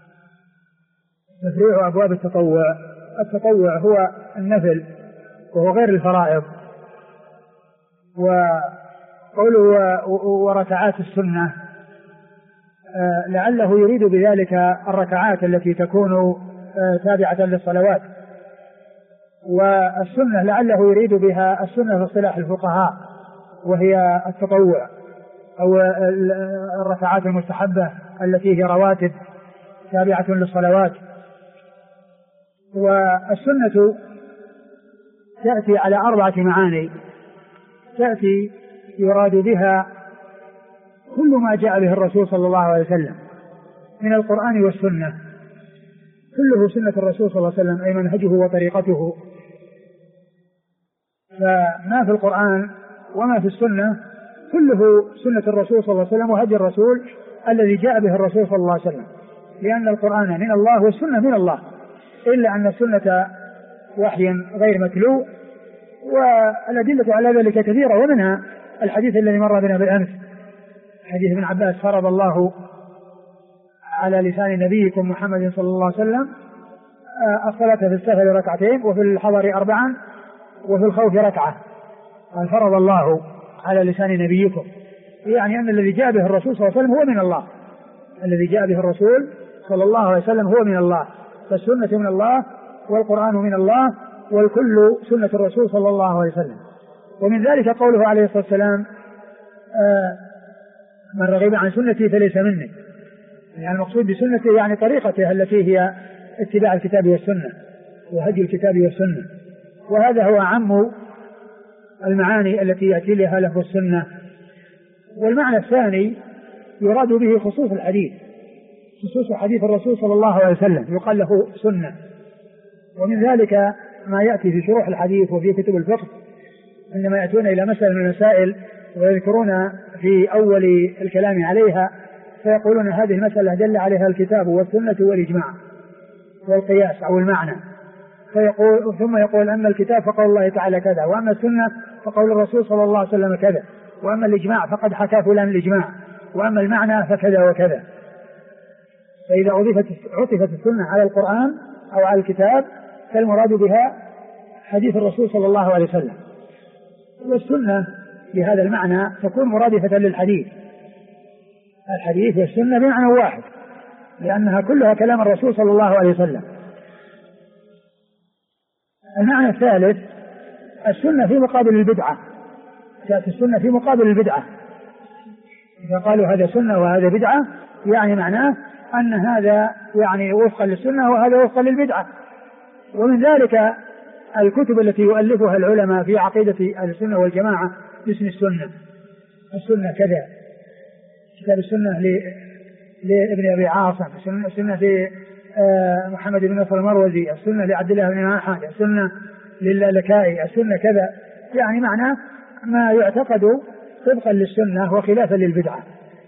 تفريع أبواب التطوع. التطوع هو النفل وهو غير الفرائض، وقوله وركعات السنة لعله يريد بذلك الركعات التي تكون تابعة للصلوات، والسنة لعله يريد بها السنة في اصطلاح الفقهاء وهي التطوع أو الركعات المستحبة التي هي رواتب تابعة للصلوات. والسنة تأتي على 4 معاني. تأتي يراد بها كل ما جاء به الرسول صلى الله عليه وسلم من القرآن والسنة، كله سنة الرسول صلى الله عليه وسلم، أي منهجه وطريقته. فما في القرآن وما في السنة كله سنة الرسول صلى الله عليه وسلم وهدي الرسول الذي جاء به الرسول صلى الله عليه وسلم، لأن القرآن من الله والسنة من الله، إلا أن السنة وحي غير متلو، والأدلة على ذلك كثيرة، ومنها الحديث الذي مر بنا بالأمس، حديث ابن عباس: فرض الله على لسان نبيكم محمد صلى الله عليه وسلم الصلاة في السفر 2 وفي الحضر 4 وفي الخوف 1. قال: فرض الله على لسان نبيكم، يعني أن الذي جاء به الرسول صلى الله عليه وسلم هو من الله، الذي جاء به الرسول صلى الله عليه وسلم هو من الله، فالسنة من الله والقرآن من الله والكل سنة الرسول صلى الله عليه وسلم. ومن ذلك قوله عليه الصلاة والسلام من رغب عن سنتي فليس مني، يعني المقصود بسنته يعني طريقته التي هي اتباع الكتاب والسنة وهدي الكتاب والسنة، وهذا هو أعم المعاني التي يأتي لها لفظ السنة. والمعنى الثاني يراد به خصوص الحديث، خصوص حديث الرسول صلى الله عليه وسلم يقال له سنة. ومن ذلك ما يأتي في شروح الحديث وفي كتب الفقه عندما يأتون إلى مسألة من المسائل ويذكرون في أول الكلام عليها فيقولون هذه المسألة دل عليها الكتاب والسنة والإجماع والقياس أو المعنى، ثم يقول أما الكتاب فقول الله تعالى كذا، وأما السنة فقول الرسول صلى الله عليه وسلم كذا، وأما الإجماع فقد حكى فلان الإجماع، وأما المعنى فكذا وكذا. فإذا عطفت السنة على القرآن أو على الكتاب فالمراد بها حديث الرسول صلى الله عليه وسلم، والسنة بهذا المعنى تكون مرادفة للحديث، الحديث والسنة بمعنى واحد لأنها كلها كلام الرسول صلى الله عليه وسلم. المعنى الثالث السنة في مقابل البدعة، تأتي السنة في مقابل البدعة، إذا قالوا هذا سنة وهذا بدعة يعني معناه أن هذا يعني وفقا للسنة وهذا وفقا للبدعة. ومن ذلك الكتب التي يؤلفها العلماء في عقيدة السنة والجماعة باسم السنة، السنة كذا، كتاب السنة لابن أبي عاصم، السنة لمحمد بن نصر المروزي، السنة لعبد الله بن أحمد، السنة للالكائي، السنة كذا، يعني معناه ما يعتقد طبقا للسنة وخلافا للبدعة.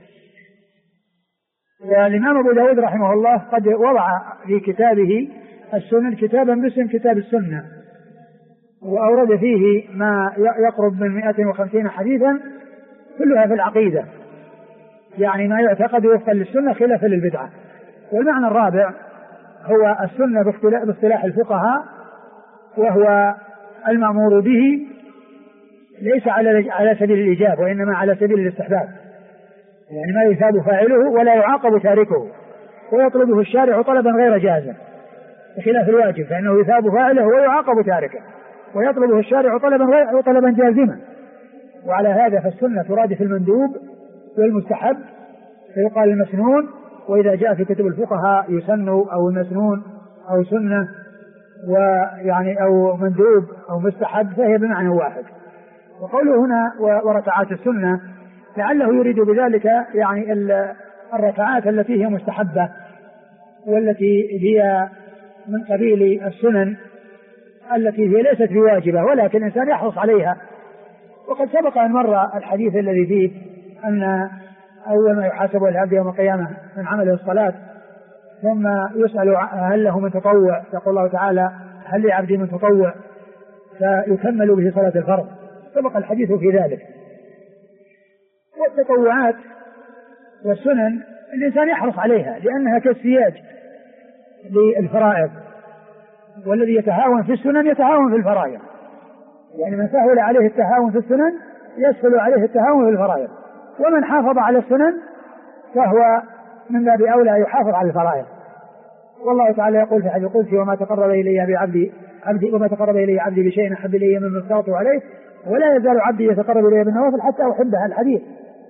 والإمام أبو داود رحمه الله قد وضع في كتابه السنن كتابا باسم كتاب السنة، وأورد فيه ما يقرب من 150 حديثا كلها في العقيدة، يعني ما يعتقد وفقا للسنة خلافا للبدعة. والمعنى الرابع هو السنة باصطلاح الفقهاء، وهو المأمور به ليس على سبيل الإيجاب وإنما على سبيل الاستحباب، يعني ما يثاب فاعله ولا يعاقب تاركه، ويطلبه الشارع طلبا غير جازم بخلاف الواجب فإنه يثاب فاعله ويعاقب تاركه، ويطلبه الشارع طلبا جازما. وعلى هذا فالسنة ترادف المندوب والمستحب فيقال المسنون، وإذا جاء في كتب الفقهاء يسن أو المسنون أو سنة ويعني أو مندوب أو مستحب فهي بمعنى واحد. وقوله هنا وركعات السنة لعله يريد بذلك يعني الركعات التي هي مستحبة والتي هي من قبيل السنن التي هي ليست بواجبة ولكن الإنسان يحرص عليها. وقد سبق أن مر الحديث الذي فيه أن أول ما يحاسب العبد يوم القيامة من عمله الصلاة، ثم يسأل هل له من تطوع، يقول الله تعالى هل لعبدي من تطوع، فيكمل به صلاة الفرض. سبق الحديث في ذلك. والتطوعات والسنن الإنسان يحرص عليها لأنها كالسياج للفرائض، والذي يتهاون في السنن يتهاون في الفرائض، يعني من سهل عليه التهاون في السنن يسهل عليه التهاون في الفرائض، ومن حافظ على السنن فهو من باب أولى يحافظ على الفرائض. والله تعالى يقول في حديث القدسي وما تقرب إلي عبدي بشيء أحب إلي مما افترضته عليه ولا يزال عبدي يتقرب إلي بالنوافل حتى أحبها، الحديث.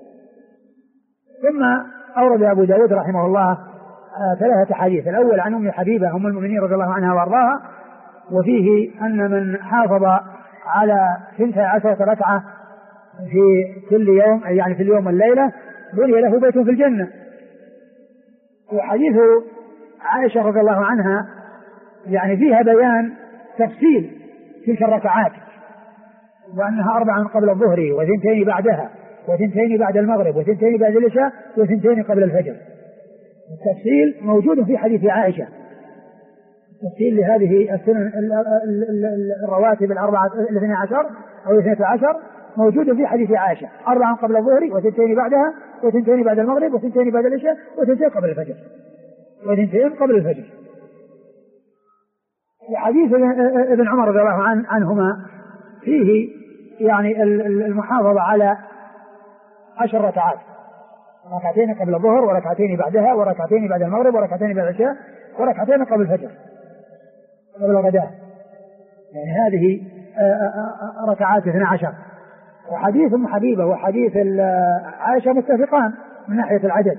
ثم أورد أبو داود رحمه الله 3 حديث. الأول عن أم حبيبة أم المؤمنين رضي الله عنها وأرضاها، وفيه أن من حافظ على 12 ركعة في كل يوم يعني في اليوم والليلة بني له بيت في الجنة. وحديث عائشة رضي الله عنها يعني فيها بيان تفصيل تلك الركعات، وأنها 4 قبل الظهر و2 بعدها و2 بعد المغرب و2 بعد العشاء و2 قبل الفجر. التفصيل موجود في حديث عائشة، تفصيل لهذه السنن الرواتب 12 أو 12 موجود في حديث عائشة، 4 قبل الظهر و2 بعدها و2 بعد المغرب و2 بعد العشاء و2 قبل الفجر و2 قبل الفجر. وحديث ابن عمر رضي الله عنهما فيه يعني المحافظة على 10 ركعات ركعتين قبل الظهر وركعتين بعدها وركعتين بعد المغرب وركعتين بعد العشاء وركعتين قبل الفجر قبل الغداء. يعني هذه ركعات 12. وحديث أم حبيبة وحديث عائشة متفقان من ناحية العدد،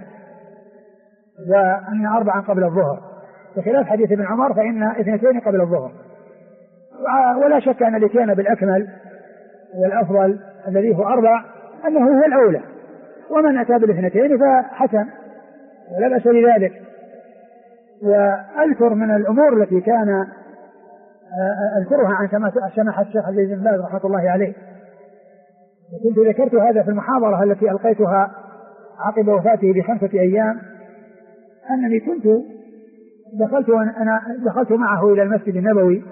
وأن 4 قبل الظهر، بخلاف حديث ابن عمر فإن 2 قبل الظهر. ولا شك أن الاتيان بالأكمل والأفضل الذي هو 4 أنه هو الأولى، ومن أتى بال2 فحسن ولا بأس بذلك. وأذكر من الأمور التي كان أذكرها عن سماحة الشيخ عبد العزيز بن باز رحمة الله عليه، وكنت ذكرت هذا في المحاضرة التي ألقيتها عقب وفاته ب5 أيام، أنني كنت دخلت معه إلى المسجد النبوي،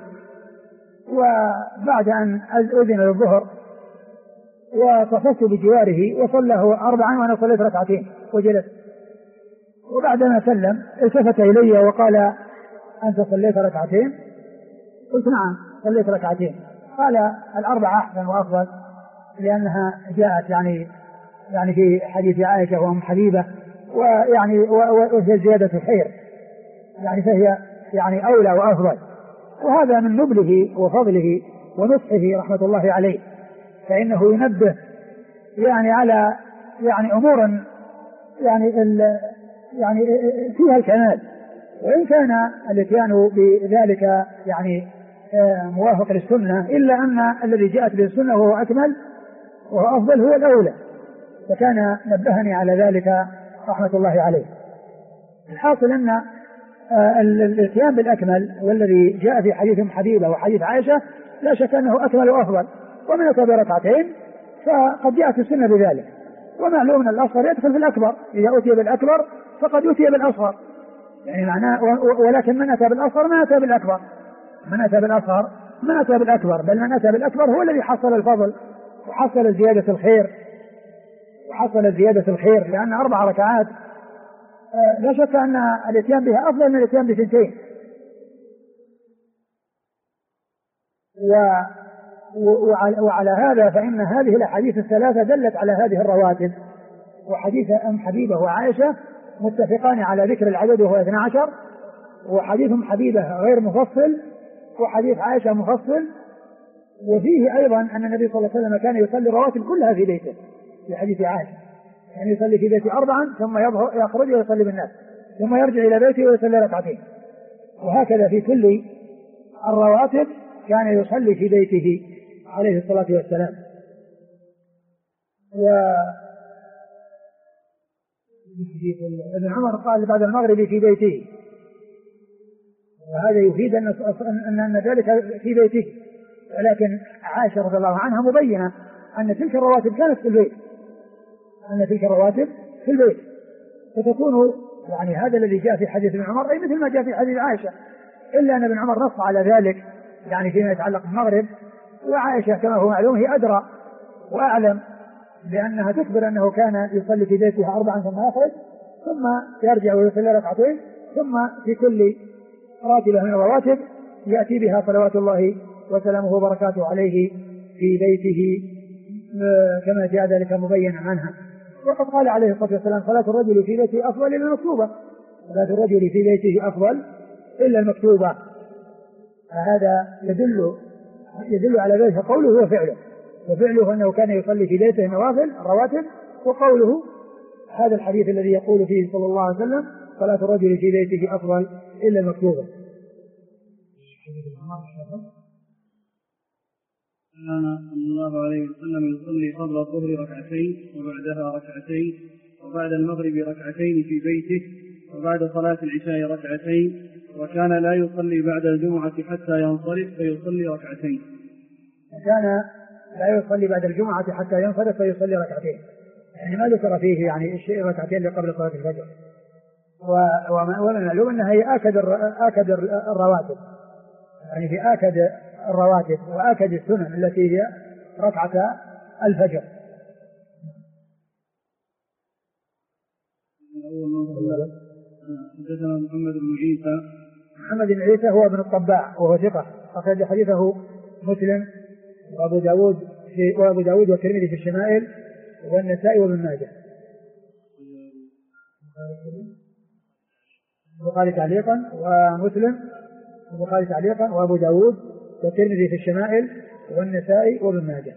وبعد أن أذن للظهر وصففت بجواره وصلى 4 وأنا صليت 2 وجلست، وبعدما سلم التفت إلي وقال: أنت صليت 2؟ قلت: نعم صليت 2. قال: 4 أحسن وأفضل، لأنها جاءت يعني في حديث عائشة وأم حبيبة، وهي زيادة الخير، يعني فهي يعني أولى وأفضل. وهذا من نبله وفضله ونصحه رحمة الله عليه، فإنه ينبه على أمور فيها الكمال، وإن كان الاتيان بذلك موافق للسنة، إلا أن الذي جاءت به السنة وهو أكمل وهو أفضل هو الأولى، فكان نبهني على ذلك رحمة الله عليه. الحاصل أن الاتيان بالأكمل والذي جاء في حديث حبيبة وحديث عائشة لا شك أنه أكمل وأفضل، ومن أتى ب2 فقد جاءت السنة بذلك. ومعلوم أن الأصغر يدخل في الأكبر، إذا أتي بالأكبر فقد أتي بالأصغر، معناه. ولكن من أتى بالأصغر ما أتى بالأكبر، من أتى بالأصغر ما أتى بالأكبر، بل من أتى بالأكبر هو الذي حصل الفضل وحصل زيادة الخير، لأن 4 ركعات لا شك أن الاتيان بها أفضل من الاتيان ب2. وعلى هذا فإن هذه الأحاديث الثلاثة دلت على هذه الرواتب. وحديث أم حبيبة وعائشة متفقان على ذكر العدد وهو 12، وحديث أم حبيبة غير مفصل، وحديث عائشة مفصل. وفيه أيضا أن النبي صلى الله عليه وسلم كان يصلي الرواتب كلها في بيته، في حديث عائشة يعني يصلي في بيته 4 ثم يخرج ويصلي بالناس ثم يرجع إلى بيته ويصلي 2. وهكذا في كل الرواتب كان يصلي في بيته عليه الصلاة والسلام. ابن عمر قال بعد المغرب في بيته، وهذا يفيد أن ذلك في بيته، ولكن عائشة رضي الله عنها مبينة أن تلك الرواتب كانت في البيت، فتكون هذا الذي جاء في حديث ابن عمر أي مثل ما جاء في حديث عائشة، إلا أن ابن عمر نص على ذلك فيما يتعلق بالمغرب، وعائشة كما هو معلوم هي أدرى وأعلم، لأنها تخبر أنه كان يصلي في بيتها 4 ثم يخرج ثم يرجع ويصلي 2، ثم في كل راتبة من الرواتب يأتي بها صلوات الله وسلامه وبركاته عليه في بيته كما جاء ذلك مبينا عنها. وقد قال عليه الصلاة والسلام: صلاة الرجل في بيته أفضل إلا المكتوبة، صلاة الرجل في بيته أفضل إلا المكتوبة. هذا يدل على ذلك قوله وفعله أنه كان يصلي في بيته النوافل الرواتب، وقوله هذا الحديث الذي يقول فيه صلى الله عليه وسلم: صلاة الرجل في بيته أفضل إلا المكتوبة. كان صلى الله عليه وسلم يصلي قبل الظهر 2 وبعدها 2 وبعد المغرب 2 في بيته، وبعد صلاة العشاء 2، وكان لا يصلي بعد الجمعة حتى ينصرف فيصلي 2. كان لا يصلي بعد الجمعة حتى ينصرف فيصلي 2، ما ذكر فيه الشيء 2 قبل صلاة الفجر. ومن معلوم أنها هي آكد الرواتب، في آكد الرواتب وآكد السنن التي هي ركعة الفجر. حدثنا محمد بن عيسى هو ابن الطباع وهو ثقة، أخرج حديثه مسلم وأبو داود والترمذي في الشمائل والنسائي وابن ماجه. البخاري تعليقا ومسلم البخاري تعليقا وأبو داود والترمذي في الشمائل والنسائي وابن ماجه.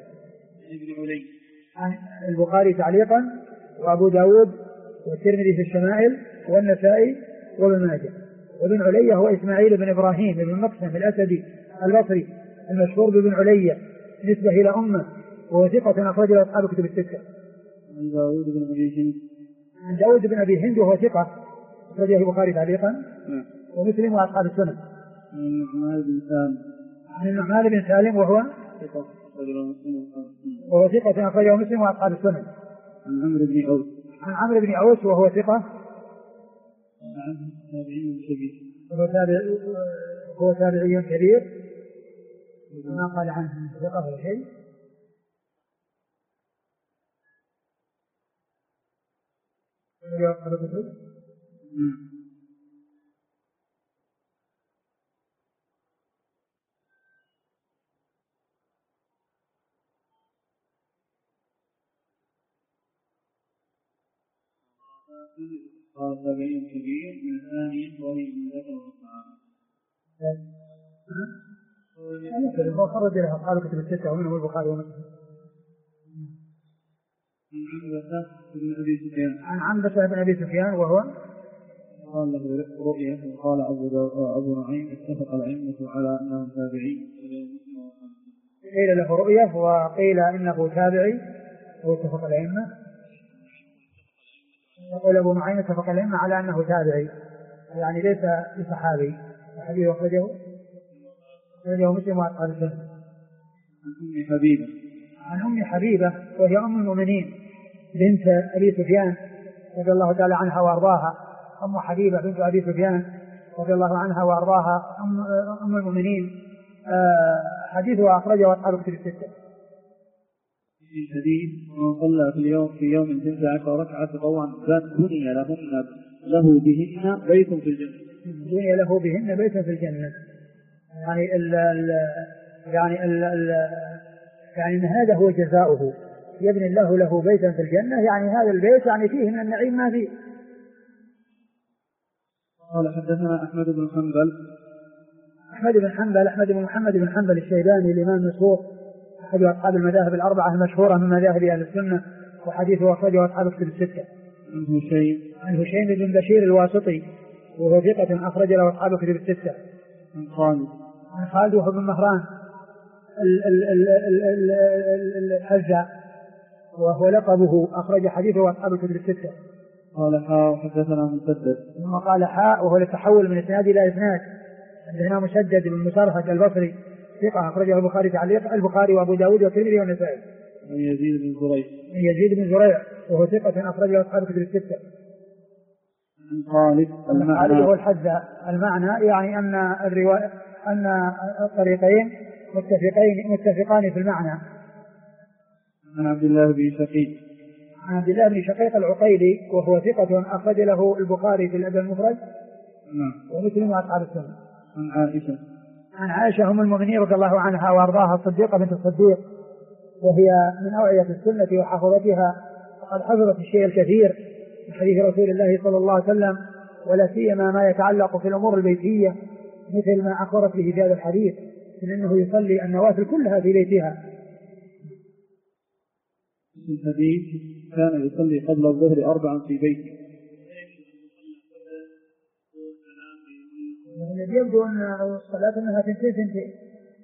البخاري تعليقا وأبو داود والترمذي في الشمائل والنسائي وابن ماجه. وابن علية هو إسماعيل بن إبراهيم بن مقسم الأسدي البصري المشهور بابن علية نسبة إلى أمه وهو ثقة أخرج له أصحاب كتب الستة. عن داود بن أبي هند وهو ثقة أخرجه البخاري تعليقا ومسلم وأصحاب السنن. عن النعمان بن سالم وهو ثقة أخرجه مسلم وأصحاب السنن. عن عمرو بن أوس وهو ثقة هو تابعي كبير ما قال عنه ثقة ولا شيء. قال تابعي كبير من ثاني وهي من ذكر هو خرج لها أصحاب كتب الستة ومنهم البخاري ومسلم. عن عنبسة بن أبي سفيان وهو قال له رؤية وقال أبو نعيم اتفق الأئمة على أنه تابعي. قيل له رؤية وقيل إنه تابعي واتفق الأئمة. يقول أبو نعيم اتفق الأئمة على أنه تابعي يعني ليس بصحابي. الحديث أخرجه مسلم وأصحاب السنن. عن أم حبيبة وهي أم المؤمنين بنت أبي سفيان رضي الله تعالى عنها وأرضاها. أم حبيبة بنت أبي سفيان رضي الله عنها وأرضاها أم المؤمنين. حديثها أخرجه أصحاب الكتب الستة. في الحديث من صلى في يوم 19 ركعة تطوعا بني له بهن بيت في الجنة. بني له بهن بيت في الجنة يعني إن هذا هو جزاؤه يبني الله له بيتا في الجنة يعني هذا البيت يعني فيه من النعيم ما فيه. قال حدثنا أحمد بن حنبل أحمد بن محمد بن حنبل الشيباني الإمام المشهور أحد أصحاب المذاهب الأربعة المشهورة من مذاهب أهل السنة وحديثه أخرجه أصحاب الكتب الستة. عن هشيم بن بشير الواسطي وهو ثقة أخرج له أصحاب الكتب الستة. عن خالد وهو بن مهران الحزة وهو لقبه أخرج حديثه أصحاب الكتب الستة. قال حاء حدثنا مسدد ثم قال حاء وهو التحول من إسناد إلى إسناد. عندنا مسدد بن مسرهد البصري ثقة أخرجه البخاري تعليق البخاري وأبو داود والترمذي والنسائي. من يزيد بن زريع وهو ثقة أخرجه أصحاب الكتب الستة. خالد هو الحزة. المعنى يعني أن الطريقين متفقان في المعنى. عن عبد الله بن شقيق العقيلي وهو ثقة أخرج له البخاري في الأدب المفرد ومسلم وأصحاب السنة. عن عائشة أم المؤمنين رضي الله عنها وأرضاها الصديقة بنت الصديق وهي من أوعية السنة وحافظتها وقد حفظت الشيء الكثير من حديث رسول الله صلى الله عليه وسلم ولا سيما ما يتعلق في الأمور البيتية مثل ما أخبرت به في هذا الحديث من أنه يصلي النوافل كلها في بيتها. الحديث كان يصلي قبل الظهر 4 في بيته. الذي يبدو أن الصلاة أنها تنتهي.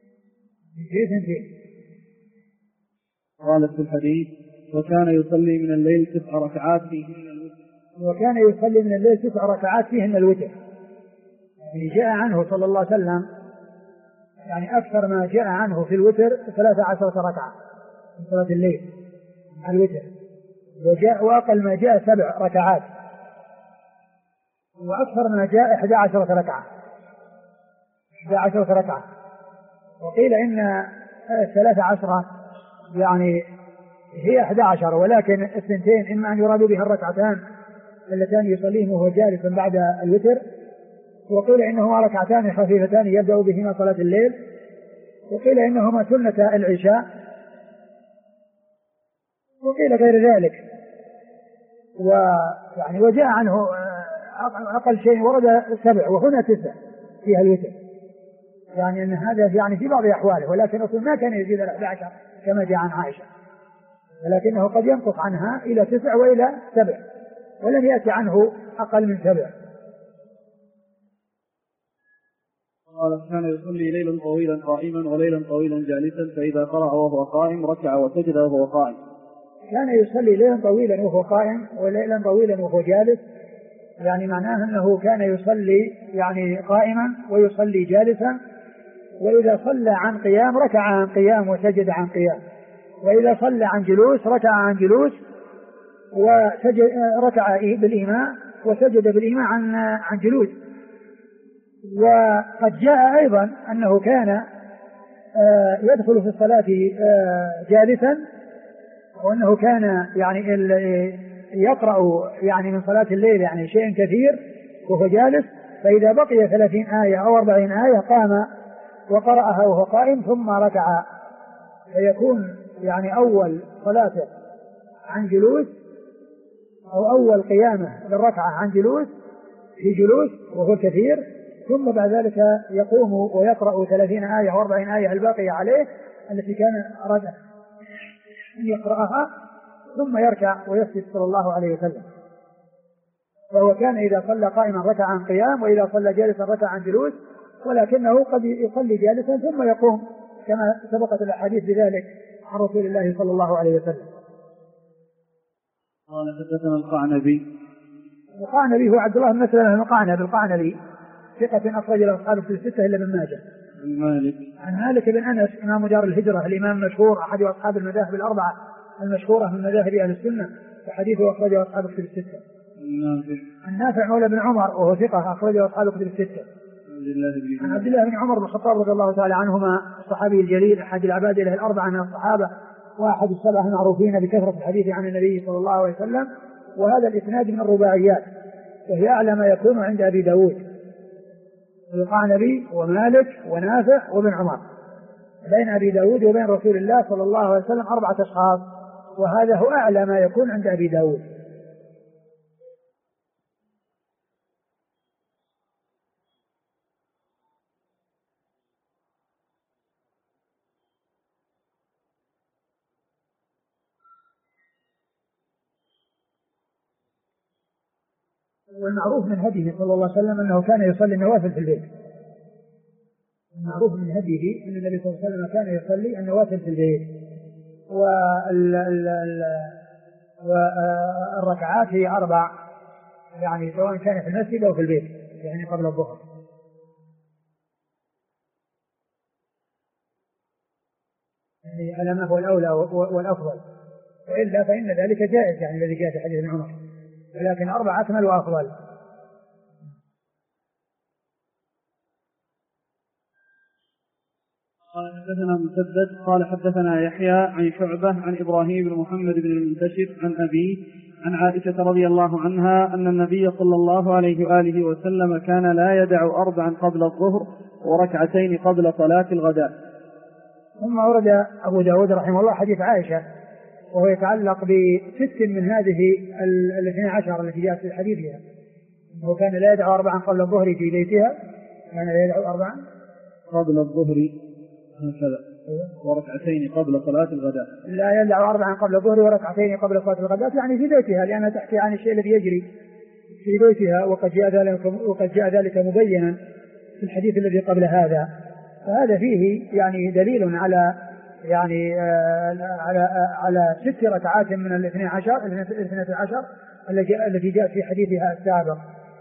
قالت في الحديث وكان يصلي من الليل 9 ركعات فيهن الوتر. يعني جاء عنه صلى الله عليه وسلم يعني أكثر ما جاء عنه في الوتر 13 ركعة في صلاة الليل الوتر وأقل ما جاء 7 ركعات وأكثر ما جاء 11 ركعة وقيل إن 13 يعني هي 11 ولكن الثنتين إما أن يراد بها الركعتان اللتان يصليهما وهو جالسا بعد الوتر وقيل إنهما ركعتان خفيفتان يبدأ بهما صلاة الليل وقيل إنهما سنة العشاء وقيل غير ذلك ويعني وجاء عنه أقل شيء ورد 7 وهنا 9 فيها الوتر، يعني أن هذا يعني في بعض أحواله، ولكن الرسول ما كان يزيد على 11 كما جاء عن عائشة، ولكنه قد ينقص عنها إلى 9 وإلى 7، ولم يأتي عنه أقل من 7. قال كان يصلي ليلا طويلا قائما وليلا طويلا جالسا، فإذا قرأ وهو قائم ركع وسجد وهو قائم. كان يصلي ليلا طويلا وهو قائم وليلا طويلا وهو جالس، يعني معناه أنه كان يصلي يعني قائما ويصلي جالسا، وإذا صلى عن قيام ركع عن قيام وسجد عن قيام، وإذا صلى عن جلوس ركع عن جلوس ركع بالإيماء وسجد بالإيماء عن جلوس. وقد جاء أيضا أنه كان يدخل في الصلاة جالسا، وأنه كان يعني يقرأ يعني من صلاة الليل يعني شيء كثير وهو جالس، فإذا بقي 30 آية أو 40 آية قام وقرأها وهو قائم ثم ركع، فيكون يعني أول صلاته عن جلوس أو أول قيامه للركعة عن جلوس في جلوس وهو كثير، ثم بعد ذلك يقوم ويقرأ 30 آية أو 40 آية الباقية عليه التي كان أراد أن يقرأها، ثم يركع ويسجد صلى الله عليه وسلم. فهو كان إذا صلى قائما ركع عن قيام، وإذا صلى جالسا ركع عن جلوس، ولكنه قد يصلي جالسا ثم يقوم كما سبقت الأحاديث بذلك عن رسول الله صلى الله عليه وسلم. قال حدثنا القعنبي هو عبد الله بن مسلمة القعنبي ثقة أخرج له أصحاب الكتب الستة إلا ابن ماجه. عن مالك بن أنس إمام دار الهجرة الإمام المشهور أحد أصحاب المذاهب الأربعة المشهورة من مذاهب أهل السنة، وحديثه أخرجه أصحاب الكتب الستة. عن نافع مولى بن عمر وهو ثقة أخرجه أصحاب الكتب الستة. عن عبد الله بن عمر بن الخطاب رضي الله تعالى عنهما الصحابي الجليل أحد العباد له الأربعة من الصحابة وأحد السبعة المعروفين بكثرة الحديث عن النبي صلى الله عليه وسلم، وهذا الإسناد من الرباعيات، وهي أعلى ما يكون عند أبي داود، القعنبي ومالك ونافع وابن عمر، بين أبي داود وبين رسول الله صلى الله عليه وسلم 4 أشخاص، وهذا هو أعلى ما يكون عند أبي داود. والمعروف من هديه صلى الله عليه وسلم أنه كان يصلي النوافل في البيت. المعروف من هديه أن النبي صلى الله عليه وسلم كان يصلي النوافل في البيت، والركعات هي 4، يعني سواء كان في المسجد أو في البيت، يعني قبل الظهر. يعني على ما هو الأولى والأفضل، وإلا فإن ذلك جائز، يعني الذي جاء في حديث ابن عمر، ولكن 4 أكمل وأفضل. قال حدثنا مسدد قال حدثنا يحيى عن شعبة عن إبراهيم بن محمد بن المنتشر عن أبيه عن عائشة رضي الله عنها أن النبي صلى الله عليه وآله وسلم كان لا يدع 4 قبل الظهر وركعتين قبل صلاة الغداء. ثم ورد أبو داود رحمه الله حديث عائشة، وهو يتعلق ب6 من هذه 12 التي جاءت في حديثها، أنه كان لا يدع 4 قبل الظهر في بيتها، كان لا يدع 4 قبل الظهر هكذا وركعتين قبل صلاة الغداء، لا يدع 4 قبل الظهر وركعتين قبل صلاة الغداء، يعني في بيتها، لأنها تحكي عن الشيء الذي يجري في بيتها، وقد جاء ذلك مبينا في الحديث الذي قبل هذا. فهذا فيه يعني دليل على يعني على 6 ركعات من 12 التي جاءت في حديثها السابق.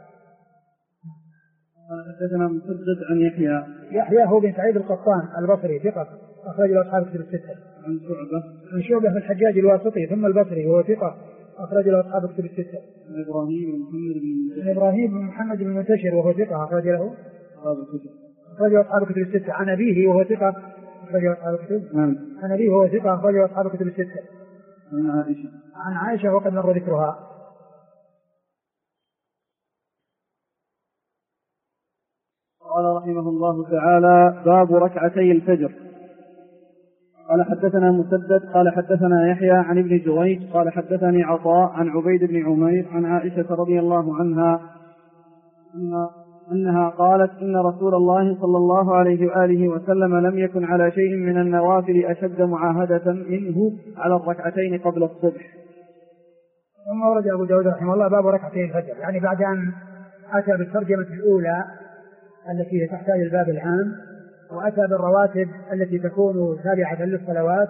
حدثنا مسدد عن يحيى هو بن سعيد القطان البصري ثقة أخرج له أصحاب الكتب الستة. عن شعبة بن الحجاج الواسطي ثم البصري وهو ثقة أخرج له أصحاب الكتب الستة. عن إبراهيم بن محمد بن المنتشر وهو ثقة أخرج له أصحاب الكتب الستة. عن أبيه وهو ثقة أخرج له أصحاب الكتب. عن أبيه وهو ثقة أخرج له أصحاب الكتب الستة. عن عائشة وقد مر ذكرها. قال رحمه الله تعالى: باب ركعتي الفجر. قال حدثنا مسدد قال حدثنا يحيى عن ابن جريج قال حدثني عطاء عن عبيد بن عمير عن عائشة رضي الله عنها أنها قالت إن رسول الله صلى الله عليه وآله وسلم لم يكن على شيء من النوافل أشد معاهدة منه على الركعتين قبل الصبح. ثم ورد أبو داود رحمه الله باب ركعتي الفجر، يعني بعد أن أتى بالترجمة الأولى التي تحتاج الباب العام، وأتى بالرواتب التي تكون تابعة للصلوات،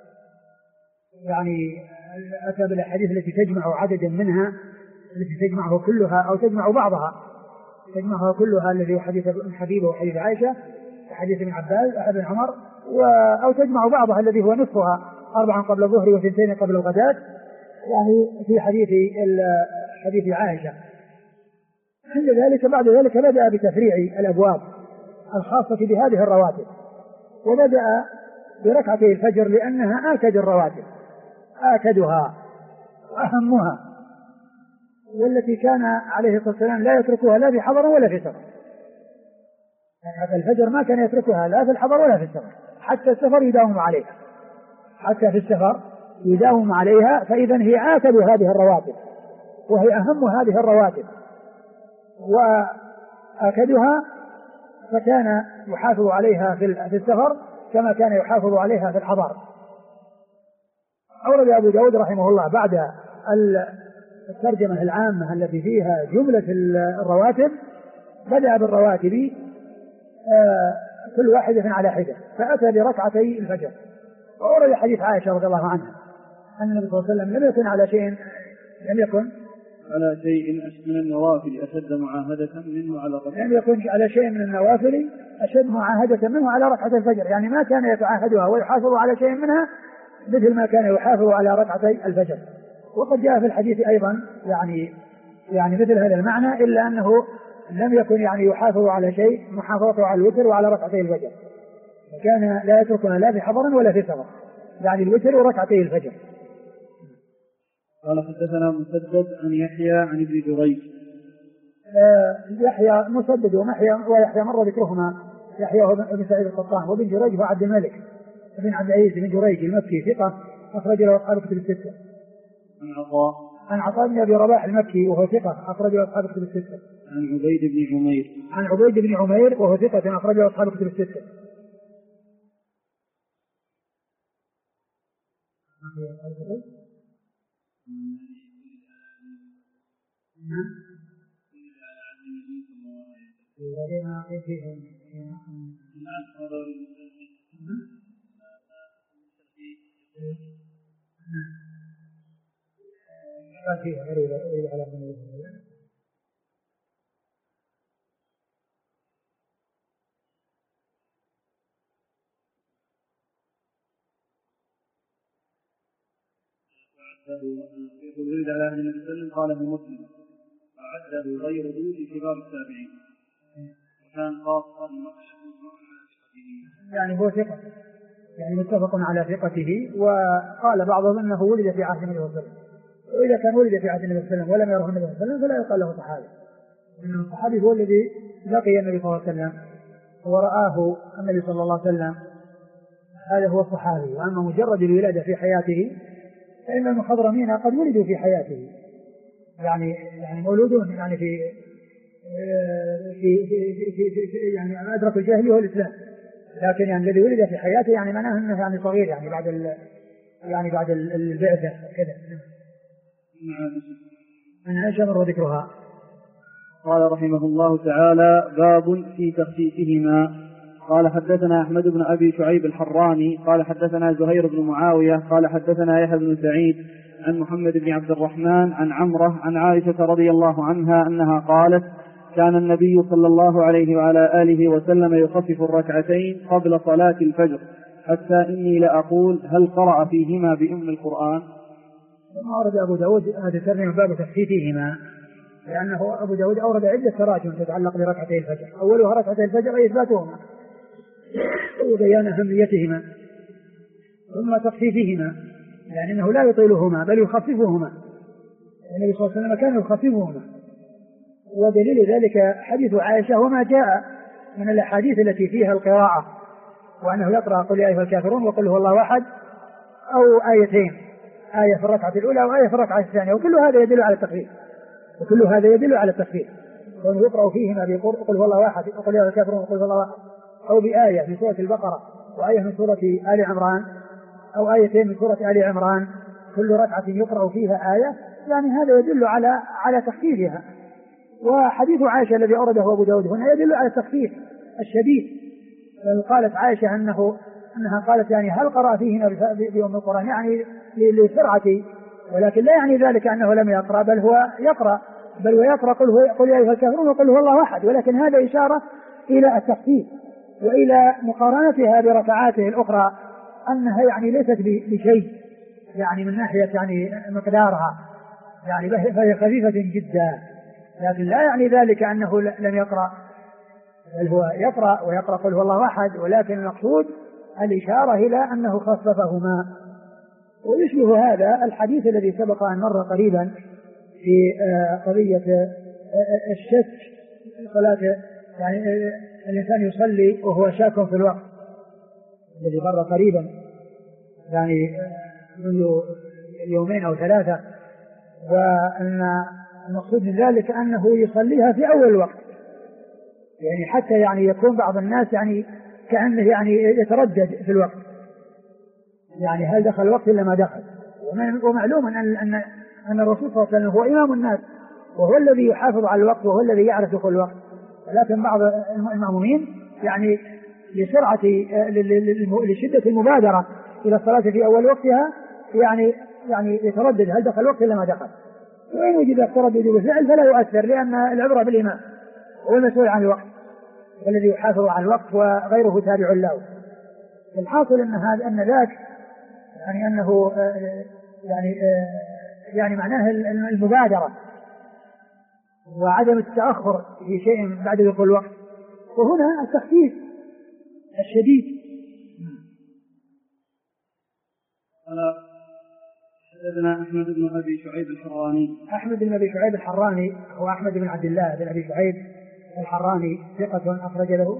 يعني أتى بالأحاديث التي تجمع عددا منها، التي تجمعه كلها أو تجمع بعضها، تجمعها كلها الذي حديث ابن حبيبة وحديث عائشة وحديث ابن عباس وابن عمر، أو تجمع بعضها الذي هو نصفها 4 قبل الظهر و2 قبل الغداة، يعني في حديث عائشة. عند ذلك بعد ذلك بدأ بتفريع الأبواب الخاصة بهذه الرواتب، وبدأ بركعتي الفجر لأنها آكد الرواتب، آكدها وأهمها، والتي كان عليه الصلاة والسلام لا يتركها لا في حضر ولا في سفر. ركعة الفجر ما كان يتركها لا في الحضر ولا في السفر، حتى السفر يداوم عليها، حتى في السفر يداوم عليها، فإذا هي آكد هذه الرواتب وهي أهم هذه الرواتب وآكدها، فكان يحافظ عليها في السفر كما كان يحافظ عليها في الحضر. أورد أبو داود رحمه الله بعد الترجمة العامة التي فيها جملة الرواتب بدأ بالرواتب كل واحدة على حدة، فأتى بركعتي الفجر. وأورد حديث عائشة رضي الله عنها أن النبي صلى الله عليه وسلم لم يكن على شيء من النوافل أشد معاهدة منه على ركعتي، لم يكن على شيء من النوافل أشد معاهدة منه على ركعتي الفجر، يعني ما كان يتعاهدها ويحافظ على شيء منها مثل ما كان يحافظ على ركعتي الفجر. وقد جاء في الحديث أيضا يعني مثل هذا المعنى، إلا أنه لم يكن يعني يحافظ على شيء محافظته على الوتر وعلى ركعتي الفجر، كان لا يتركنا لا في حضر ولا في سفر، يعني الوتر وركعتي الفجر. قال حدثنا مسدد عن يحيى عن ابن جريج. يحيى مسدد ويحيى مر ذكرهما، يحيى بن سعيد القطان، وابن جريج هو عبد الملك بن عبد العزيز بن جريج المكي ثقة أخرج له أصحاب الكتب الستة. عن عطاء بن أبي رباح المكي وهو ثقة أخرج له أصحاب الكتب الستة. عن عبيد بن عمير وهو ثقة أخرج له أصحاب الكتب الستة. يريد على أهل النبي صلى الله عليه وسلم قال ابن مسلم أعده غيره لكبار التابعين وكان خاصا يعني هو ثقة، يعني متفق على ثقته. وقال بعضهم أنه ولد في عهد النبي صلى الله عليه وسلم، وإذا كان ولد في عهد النبي صلى الله عليه وسلم ولم يره النبي صلى الله عليه وسلم فلا يقال له صحابي، إنه الصحابي هو الذي لقي النبي صلى الله عليه وسلم ورآه النبي صلى الله عليه وسلم، هذا هو الصحابي. وأما مجرد الولادة في حياته فإن المخضرمين قد ولدوا في حياته، يعني مولودون يعني في يعني أدرك الجاهلية والإسلام، لكن يعني الذي ولد في حياته يعني معناه أنه يعني صغير، يعني بعد البعثة كذا. عن عائشة مر ذكرها. قال رحمه الله تعالى باب في تخفيفهما. قال حدثنا أحمد بن أبي شعيب الحراني قال حدثنا زهير بن معاوية قال حدثنا يحيى بن سعيد عن محمد بن عبد الرحمن عن عمرة عن عائشة رضي الله عنها أنها قالت كان النبي صلى الله عليه وعلى آله وسلم يخفف الركعتين قبل صلاة الفجر حتى إني لأقول هل قرأ فيهما بأم القرآن. ثم أورد أبو داود هذا ترجمة باب تخفيفهما، لأنه أبو داود أورد عدة تراجم تتعلق بركعتي الفجر، أولها ركعتي الفجر أي إثباتهما وبيان أهميتهما، ثم تخفيفهما يعني أنه لا يطيلهما بل يخففهما، النبي صلى الله عليه وسلم كان يخففهما. ودليل ذلك حديث عائشة وما جاء من الأحاديث التي فيها القراءة وأنه يقرأ قل يا أيها الكافرون وقل هو الله أحد أو آيتين، آية في الركعة الأولى وآية في الركعة الثانية، وكل هذا يدل على التخفيف، وكل هذا يدل على التخفيف، وأنه يقرأ فيهما بقل هو الله أحد وقل يا أيها الكافرون وقل هو الله أحد، أو بآية من سورة البقرة وآية من سورة آل عمران أو آيتين من سورة آل عمران، كل ركعة يقرأ فيها آية، يعني هذا يدل على تخفيفها. وحديث عائشة الذي أورده أبو داود هنا يدل على التخفيف الشديد. قالت عائشة أنها قالت يعني هل قرأ فيهما بأم القرآن، يعني لسرعة، ولكن لا يعني ذلك أنه لم يقرأ، بل هو يقرأ قل يا أيها الكافرون وقل هو الله أحد، ولكن هذا إشارة إلى التخفيف وإلى مقارنتها بركعاته الأخرى أنها يعني ليست بشيء يعني من ناحية يعني مقدارها، يعني فهي خفيفة جدا، لكن لا يعني ذلك أنه لم يقرأ، بل هو يقرأ ويقرأ قل هو الله أحد، ولكن المقصود الإشارة إلى أنه خففهما. ويشبه هذا الحديث الذي سبق أن مر قريبا في قضية الشك في صلاة، يعني الإنسان يصلي وهو شاك في الوقت، الذي مر قريبا يعني منذ يومين أو ثلاثة، وأن المقصود من ذلك أنه يصليها في أول الوقت، يعني حتى يعني يكون بعض الناس يعني كأنه يعني يتردد في الوقت، يعني هل دخل الوقت إلا ما دخل. ومعلوم أن الرسول صلى الله عليه وسلم هو إمام الناس، وهو الذي يحافظ على الوقت، وهو الذي يعرف دخول الوقط، ولكن بعض المأمومين يعني لسرعة لشدة المبادرة إلى الصلاة في أول وقتها يعني يتردد هل دخل الوقت إلا ما دخل، وإن وجد التردد بالفعل فلا يؤثر، لأن العبرة بالإمام هو المسؤول عن الوقت والذي يحافظ على الوقت وغيره تابع له. الحاصل أن ذاك يعني أنه يعني معناه المبادرة وعدم التأخر في شيء بعد دخول الوقت، وهنا التخفيف الشديد. قال حدثنا أحمد بن أبي شعيب الحراني. أحمد بن أبي شعيب الحراني هو أحمد بن عبد الله بن أبي شعيب الحراني، ثقة أخرج له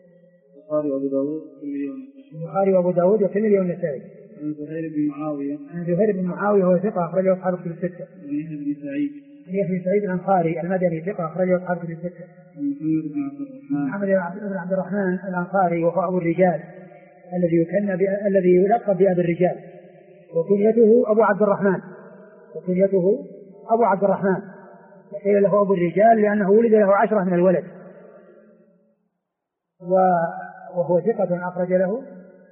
البخاري وأبو داود والترمذي والنسائي. عن زهير بن معاوية. عن زهير بن معاوية هو ثقة أخرجه أصحاب الكتب الستة. عن يحيى بن سعيد. يحيى بن سعيد الأنصاري المدني ثقة أخرجه أصحاب الكتب الستة. محمد بن عبد الرحمن الأنصاري وهو أبو الرجال الذي يلقب بأبي الرجال، وكنيته أبو عبد الرحمن، وقيل له أبو الرجال لأنه ولد له 10 من الولد، وهو ثقة أخرج له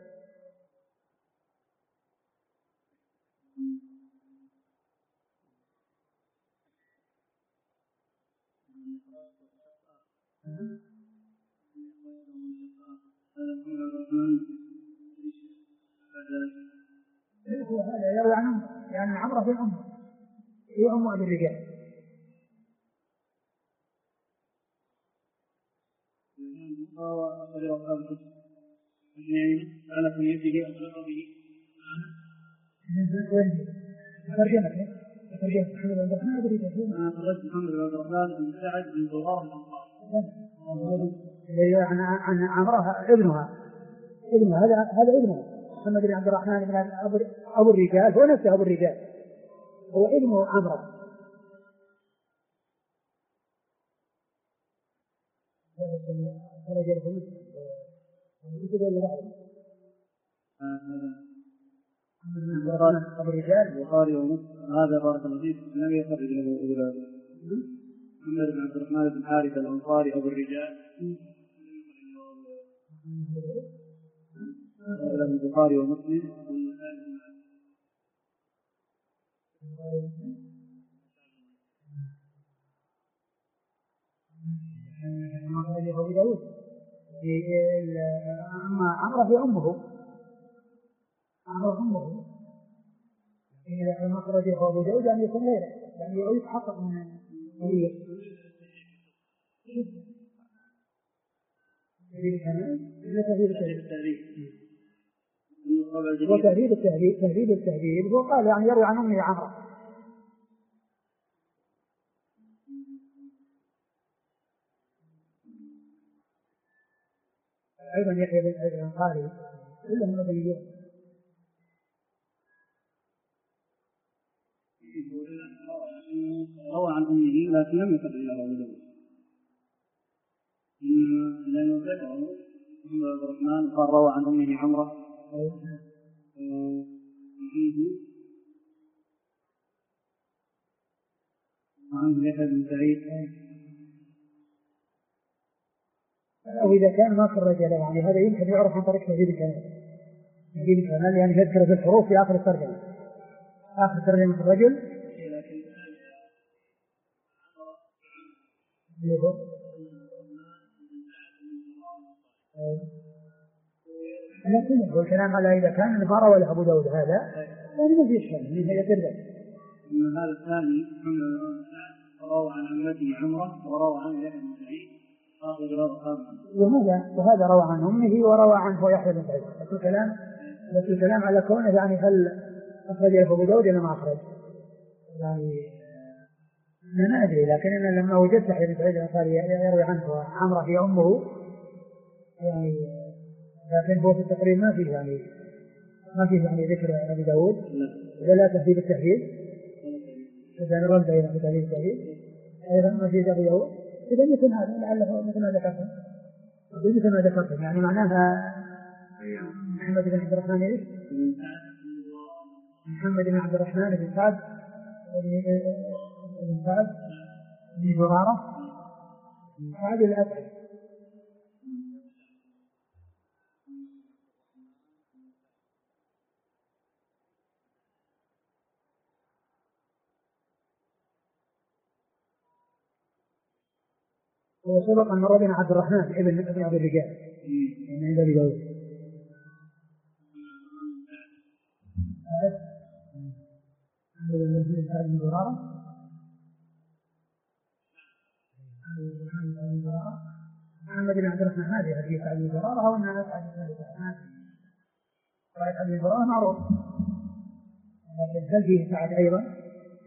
هذا يروي عنه يعني عمره في أمه هي أم أبي الرجال. على كنيته أطلق به ترجمة محمد بن عبد الرحمن بن سعد بن ضرار عن عمرها ابنها هذا ابنها محمد بن عبد الرحمن بن أبو الرجال، هو نفسه أبو الرجال، هو ابن عمرو. أبو الرجال البخاري ومسلم. هذا بارك الله فيك لم يخرج له أولاده. محمد بن عبد الرحمن بن حارث الأنصاري أبو الرجال البخاري ومسلم. عمره في أمه إذا ما خرجه أبو داود يعني يكون غيره، يعني يتحقق من وتهذيب التهذيب وقال يعني يروي عن أمه عمره. أيضا يحيى بن سعيد الأنصاري كلهم مدنيون. روى عن أمه لكن لم يقل له أبو داود، لأنه ذكره عبد الرحمن قال روى عن أمه عمرة وعن يحيى بن سعيد. أو إذا كان ما خرج له يعني هذا يمكن يعرف عن طريق تهذيب الكلام يعني يذكر في الحروف في آخر الترجمة، آخر ترجمة الرجل لكن الكلام على إذا كان ما روى له أبو داود هذا يعني ما في إشكال من هي ترجمة. أما هذا الثاني روى عن أمته عمرة وروى عن يحيى بن سعيد وهذا روى عن أمه وروى عنه يحيى بن سعيد. بس الكلام على كونه يعني هل أخرج أبو داود ولا ما أخرج يعني ما أدري، لكن أنا لما وجدت يحيى بن سعيد الأنصاري يروي عنه عمرة هي أمه يعني، لكن هو في التقريب ما فيه يعني ذكر أبي داود ولا تهذيب التهذيب، إذا نرد إلى تهذيب التهذيب أيضا ما فيه أبي داود. إذا مثل هذا لعله مثل ما ذكرتم يعني معناها محمد بن عبد الرحمن إيش؟ محمد بن عبد الرحمن بن سعد بن زرارة بن سعد الأسعد. وسبق أن مر بنا عبد الرحمن ابن أبي الرجال من عند أبي داود. محمد بن عبد الرحمن هذه حديث أبي زرارة أو أنها أسعد بن أبي الرحمن رأيت أبي زرارة معروف، لكن هل فيه سعد أيضا؟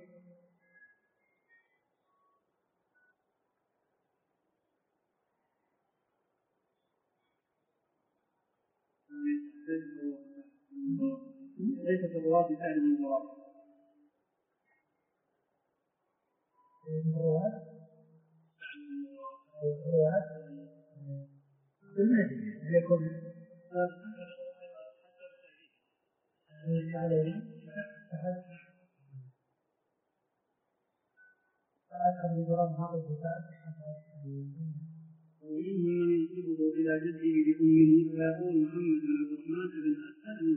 ليس في الرواة سعد بن زرارة. لكم ومنهم من ينسبه إلى جده بأمه فيقول محمد بن عبد الرحمن بن أسعد بن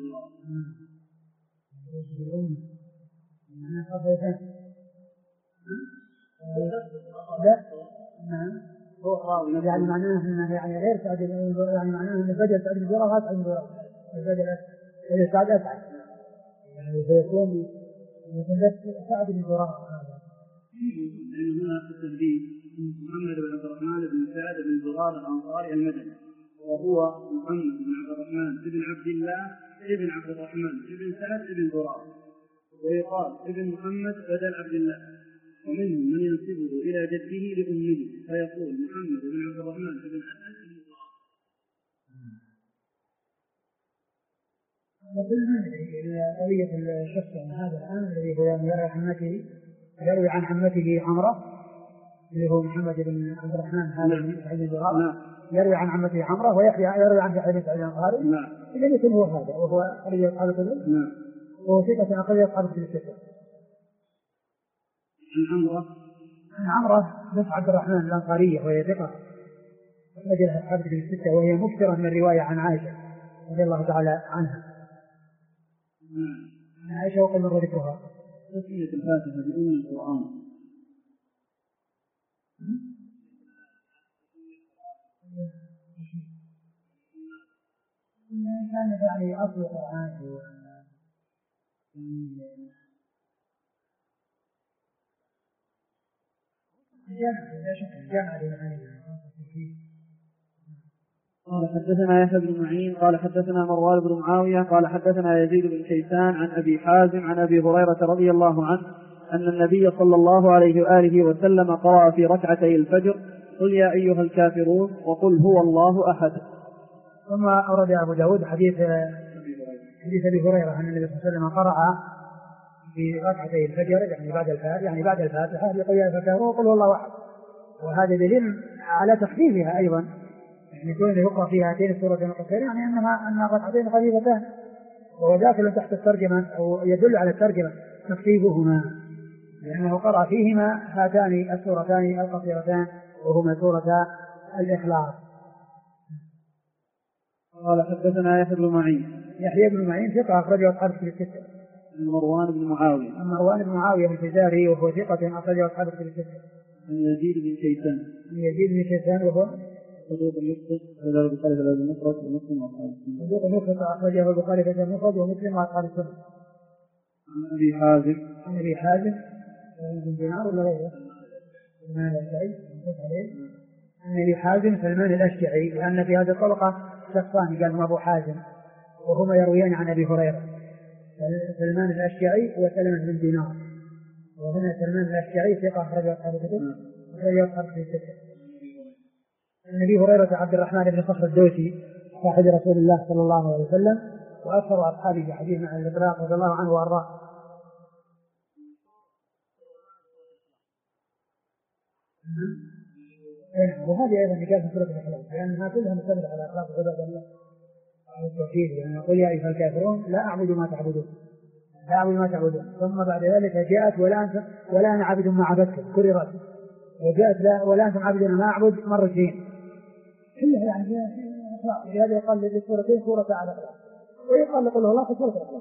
زرارة. يعني معناه أنه يعني غير سعد بن زرارة، يعني معناه أنه بدل سعد بن زرارة أسعد بن زرارة، بدل سعد أسعد يعني فيكون سعد بن زرارة. لأن هنا في التهذيب محمد بن عبد الرحمن بن سعد بن زرارة الأنصاري المدني، وهو محمد بن عبد الرحمن بن عبد الله ابن عبد الرحمن بن سعد بن زرارة، ويقال ابن محمد بدل عبد الله. ومنهم من ينسبه إلى جده لأمه فيقول محمد بن عبد الرحمن بن أسعد بن زرارة. وكل من قضية الشخص هذا الآن الذي هو يروي عن عمته عمرة اللي هو محمد بن عبد الرحمن هذا بن زرارة يروي عن عمته عمرة ويروي عن يحيى بن سعيد الأنصاري. إذا مثل هو هذا وهو أخرج أصحاب الكتب وهو ثقة أخرج أصحاب الكتب الستة. عمرة بنت عبد الرحمن الأنصارية وهي ثقة أخرج أصحاب الكتب الستة، وهي مكثرة من الرواية عن عائشة رضي الله تعالى عنها. عائشة وقد مر ذكرها. تسمية الفاتحة بأم القرآن كان يعني أصل القرآن قال حدثنا يحيى بن معين قال حدثنا مروان بن معاوية قال حدثنا يزيد بن كيسان عن أبي حازم عن أبي هريرة رضي الله عنه أن النبي صلى الله عليه وآله وسلم قرأ في ركعتي الفجر قل يا أيها الكافرون وقل هو الله أحد. ثم أورد أبو داود حديث أبي هريرة أن النبي صلى الله عليه وسلم قرأ في ركعتي الفجر يعني بعد الفاتحة بقول يا الفاتحة وقل والله أحد، وهذا دليل على تخفيفها أيضا، يعني يكون يقرأ في هاتين السورتين القصيرة يعني أنها ركعتين خفيفتان، وهو داخل تحت الترجمة أو يدل على الترجمة تخفيفهما، لأنه قرأ فيهما هاتان السورتان القصيرتان وهما سورة الإخلاص. قال حدثنا يحيى بن معين ثقة أخرجه أصحاب الكتب الستة. مروان بن معاوية الفزاري وهو ثقة أخرجه أصحاب الكتب الستة. يزيد بن شيسان وهو صدوق يخطئ أخرجه البخاري في المفرد ومسلم وأصحاب السنة. صدوق يخطئ أخرجه البخاري في المفرد ومسلم وأصحاب السنة. عن أبي حازم بن دينار ولا غيره؟ عن أبي حازم سلمان الأشجعي، لأن في هذه الطبقة شخصان قال أبو حازم وهما يرويان عن أبي هريرة، سلمان الأشجعي وسلمان بن دينار، وهنا سلمان الأشجعي ثقة أخرجه أصحاب الكتب عن أبي هريرة عبد الرحمن بن صخر الدوسي صاحب رسول الله صلى الله عليه وسلم وأكثر أصحابه بحديث عن الإطلاق رضي الله عنه وأرضاه. وهذه أيضا نكاح سورة الإخلاص، لأنها كلها مستمرة على أخلاق عباد الله التوحيد، يعني قل يا أيها الكافرون لا أعبد ما تعبدون، ثم بعد ذلك جاءت ولا أنا عبد ما عبدتم كررت، وجاءت لا ولا أنتم عبدون ما أعبد مرتين، كلها يعني لهذا يقال للسورتين سورة على الإخلاص، ويقال لقل الله في سورة الإخلاص.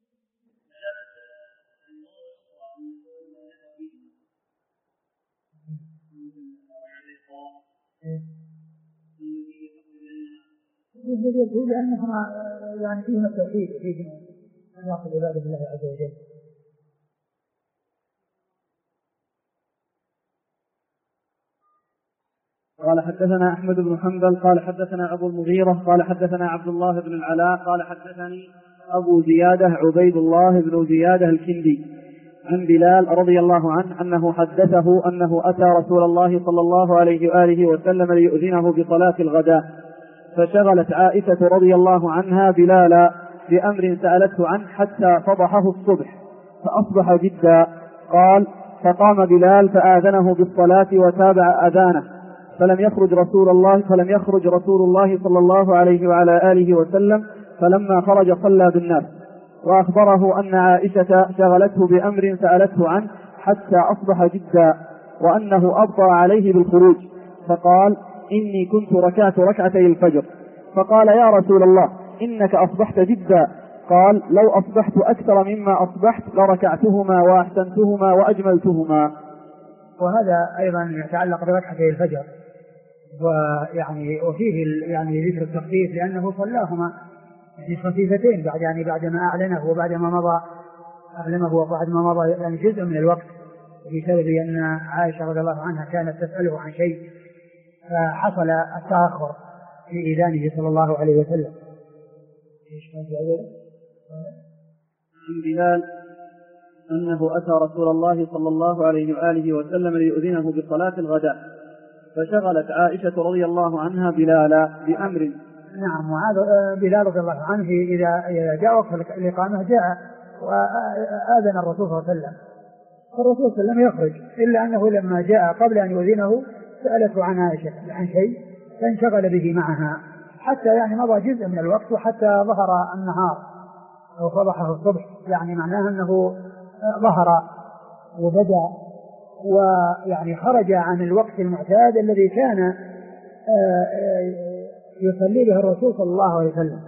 لأنها يعني فيها التوحيد وفيه ناقض عبادة الله عز وجل. قال حدثنا أحمد بن حنبل قال حدثنا أبو المغيرة قال حدثنا عبد الله بن العلاء قال حدثني أبو زيادة عبيد الله بن زيادة الكندي عن بلال رضي الله عنه أنه حدثه أنه أتى رسول الله صلى الله عليه وآله وسلم ليؤذنه بصلاة الغداء، فشغلت عائشة رضي الله عنها بلالا بأمر سألته عنه حتى فضحه الصبح فأصبح جدا. قال فقام بلال فآذنه بالصلاة وتابع أذانه، فلم يخرج رسول الله صلى الله عليه وعلى آله وسلم، فلما خرج صلى بالناس، وأخبره أن عائشة شغلته بأمر سألته عنه حتى أصبح جدا، وأنه أبطأ عليه بالخروج، فقال إني كنت ركعت ركعتي الفجر، فقال يا رسول الله إنك أصبحت جدا، قال لو أصبحت أكثر مما أصبحت لركعتهما وأحسنتهما وأجملتهما. وهذا أيضا يتعلق بركعتي الفجر، وفيه يعني ذكر التخفيف لأنه صلاهما يعني خفيفتين بعد ما أعلنه وبعد ما مضى يعني جزء من الوقت، بسبب أن عائشة رضي الله عنها كانت تسأله عن شيء فحصل التأخر في إذانه صلى الله عليه وسلم. عن بلال أنه أتى رسول الله صلى الله عليه وآله وسلم ليؤذنه بصلاة الغداء، فشغلت عائشة رضي الله عنها بلالا بأمر. نعم، وهذا بلال رضي الله عنه إذا جاء وقت الإقامة جاء وآذن الرسول صلى الله عليه وسلم، الرسول صلى الله عليه وسلم يخرج، إلا أنه لما جاء قبل أن يؤذنه سألته عن عائشة عن شيء فانشغل به معها حتى يعني مضى جزء من الوقت، وحتى ظهر النهار أو فضحه الصبح، يعني معناه أنه ظهر وبدأ ويعني خرج عن الوقت المعتاد الذي كان يصلي به الرسول صلى الله عليه وسلم.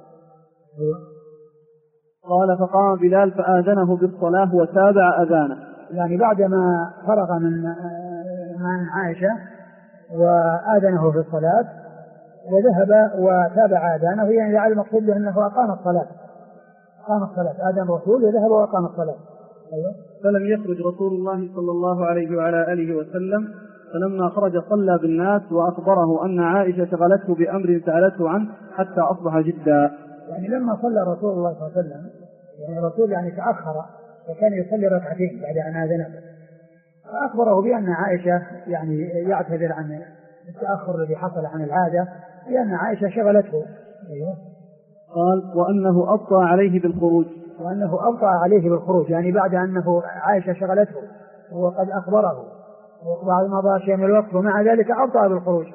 قال فقام بلال فآذنه بالصلاة وتابع أذانه، يعني بعدما فرغ من عائشة وآذنه في الصلاة وذهب وتابع آذانه، يعني لعل المقصود به أنه أقام الصلاة آذن الرسول وذهب وأقام الصلاة. فلم يخرج رسول الله صلى الله عليه وعلى آله وسلم، فلما خرج صلى بالناس، وأخبره أن عائشة شغلته بأمر سألته عنه حتى أصبح جدا. يعني لما صلى رسول الله صلى الله عليه وسلم، يعني الرسول يعني تأخر وكان يصلي ركعتين بعد أن آذنه، فأخبره بأن عائشة يعني يعتذر عن التأخر الذي حصل عن العادة، لأن عائشة شغلته قال وأنه أبطأ عليه بالخروج. وأنه أبطأ عليه بالخروج يعني بعد أنه عائشة شغلته وقد أخبره وبعد ما ضاع شيء من الوقت ومع ذلك أبطأ بالخروج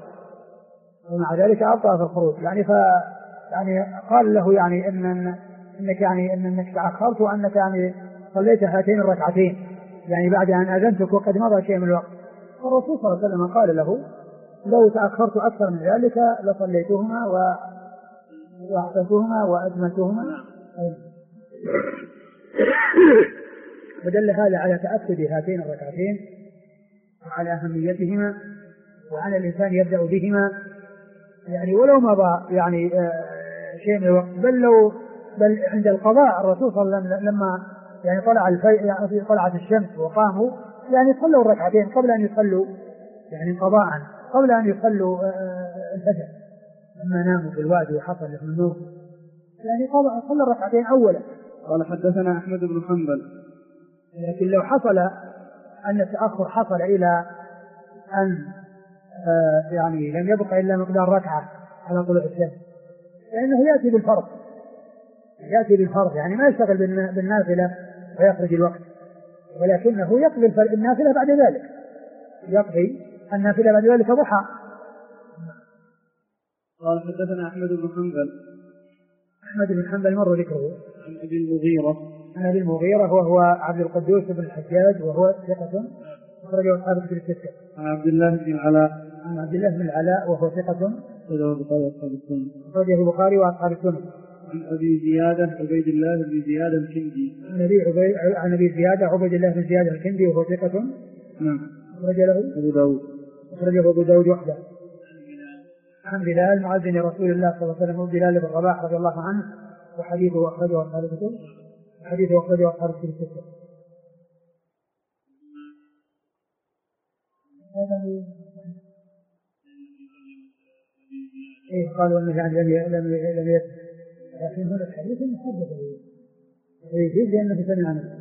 يعني قال له يعني إنك تأخرت وأنك يعني صليت هاتين الركعتين يعني بعد أن أذنتك وقد مضى شيء من الوقت. والرسول صلى الله عليه وسلم قال له لو تأخرت أكثر من ذلك لصليتهما وأحسنتهما وأجملتهما. ودل هذا على تأكد هاتين الركعتين وعلى أهميتهما وعلى الإنسان يبدأ بهما يعني ولو مضى يعني شيء من الوقت بل عند القضاء الرسول صلى الله عليه وسلم لما يعني طلعت الشمس وقاموا يعني صلوا الركعتين قبل أن يصلوا يعني قضاء قبل أن يصلوا الفجر لما ناموا في الوادي وحصل لهم النوم يعني صلى الركعتين أولا. قال حدثنا أحمد بن حنبل. لكن لو حصل أن التأخر حصل إلى أن يعني لم يبقى إلا مقدار ركعة على طلوع الشمس لأنه يأتي بالفرض يعني ما يشتغل بالنافلة ويخرج الوقت ولكنه يقضي النافلة بعد ذلك ضحى. قال حدثنا أحمد بن حنبل مر ذكره. عن أبي المغيرة وهو عبد القدوس بن الحجاج وهو ثقة أخرجه أصحاب الكتب الستة. عن عبد الله بن العلاء وهو ثقة أخرجه البخاري وأصحاب السنن. عن أبي زيادة عبيد الله بن زياد الكندي. عن أبي زيادة عبيد الله بن زياد الكندي وهو ثقة. نعم. أخرجه أبو داود وحده. عن بلال مؤذن رسول الله صلى الله عليه وسلم بلال بن رباح رضي الله عنه وحديثه أخرجه أصحاب الكتب الستة. قالوا أنه يعني لم لكن هنا الحديث محدث يجيز لأنه سمع عنه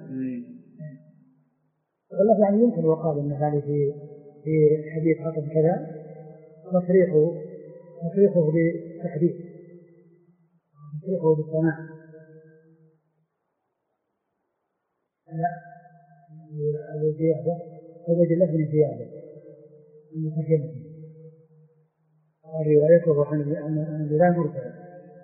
والله يعني يمكن وقال أن هذه في حديث حكم كذا تصريحه بالتحديث تصريحه بالسماع لا عبيد الله بن زيادة المتكلم روايته عن بلال مرسل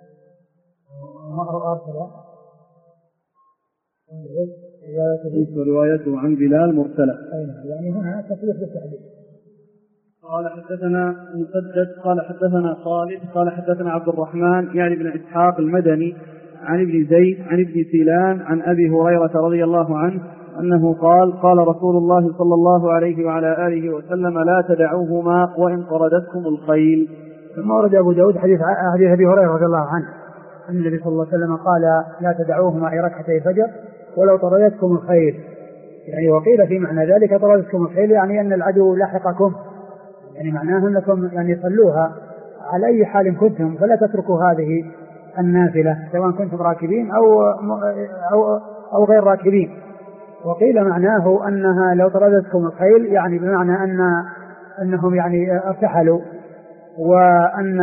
روايته عن بلال مرسلة يعني هنا تصريح بالتحديث. قال حدثنا مسدد قال حدثنا خالد قال حدثنا عبد الرحمن يعني بن إسحاق المدني عن ابن زيد عن ابن سيلان عن أبي هريرة رضي الله عنه أنه قال رسول الله صلى الله عليه وعلى آله وسلم لا تدعوهما وإن طردتكم الخيل. ثم ورد أبو داود حديث أبي هريرة رضي الله عنه أن النبي صلى الله عليه وسلم قال لا تدعوهما أي ركعتي الفجر ولو طردتكم الخيل يعني وقيل في معنى ذلك طردتكم الخيل يعني أن العدو لحقكم يعني معناه أنكم يعني صلوها على أي حال كنتم فلا تتركوا هذه النافلة سواء كنتم راكبين أو غير راكبين. وقيل معناه أنها لو طردتكم الخيل يعني بمعنى أنهم يعني ارتحلوا وأن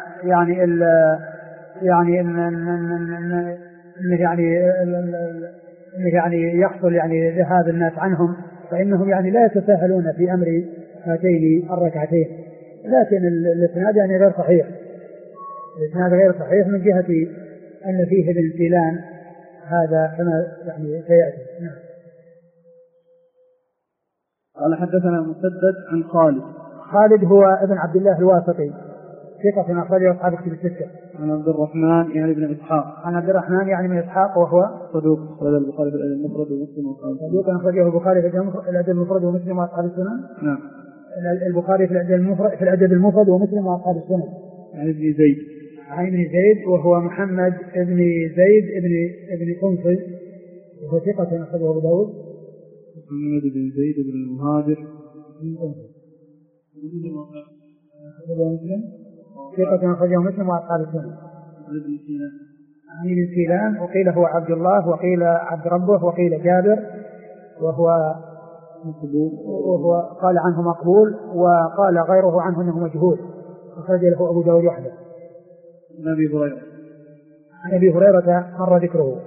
يعني يحصل يعني ذهاب الناس عنهم فإنهم يعني لا يتساهلون في أمر هاتين الركعتين. لكن الإسناد يعني غير صحيح من جهة أن فيه ابن سيلان هذا كما يعني سيأتي. قال حدثنا مسدد عن خالد هو ابن عبد الله الواسطي ثقة أخرجه أصحاب الكتب الستة. عن عبد الرحمن يعني بن إسحاق وهو صدوق أخرجه البخاري في الأدب المفرد ومسلم أخرجه البخاري في الأدب المفرد ومسلم وأصحاب السنن. نعم. البخاري في الأدب المفرد ومسلم وأصحاب السنن. عن ابن زيد وهو محمد ابن زيد ابن قنفذ وهو ثقة أخرجه أبو داود. محمد بن زيد بن المهاجر ثقة أخرجه مسلم وأصحاب السنن. عن ابن سيلان وقيل هو عبد الله وقيل عبد ربه وقيل جابر وهو قال عنه مقبول وقال غيره عنه أنه مجهول أخرج له أبو داود وحده. عن أبي هريرة مر ذكره.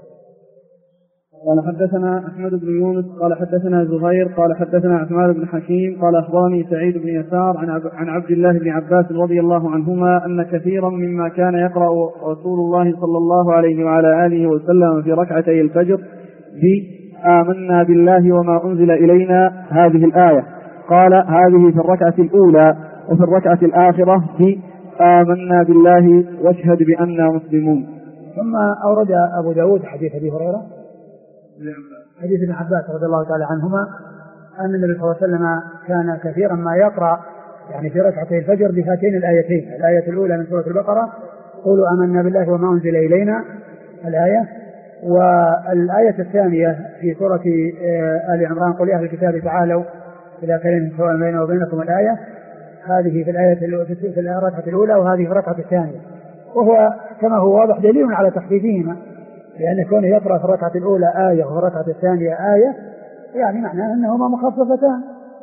قال حدثنا أحمد بن يونس قال حدثنا زهير قال حدثنا عثمان بن حكيم قال أخبرني سعيد بن يسار عن عبد الله بن عباس رضي الله عنهما أن كثيرا مما كان يقرأ رسول الله صلى الله عليه وعلى آله وسلم في ركعتي الفجر آمنا بالله وما أنزل إلينا هذه الآية. قال هذه في الركعة الأولى، وفي الركعة الآخرة آمنا بالله واشهد بأننا مسلمون. ثم أورد أبو داود حديث أبي هريرة حديث ابن عباس رضي الله تعالى عنهما أن النبي صلى الله عليه وسلم كان كثيرا ما يقرأ يعني في ركعتي الفجر بهاتين الآيتين، الآية الأولى من سورة البقرة قولوا آمنا بالله وما أنزل إلينا الآية، والآية الثانية في سورة آل عمران قل يا أهل الكتاب تعالوا إلى كلمة سواء بيننا وبينكم الآية. هذه في الآية في الركعة الأولى وهذه في الركعة الثانية، وهو كما هو واضح دليل على تخفيفهما، لأن كونه يقرأ في الركعة الأولى آية وفي الركعة الثانية آية يعني معناه أنهما مخففتان.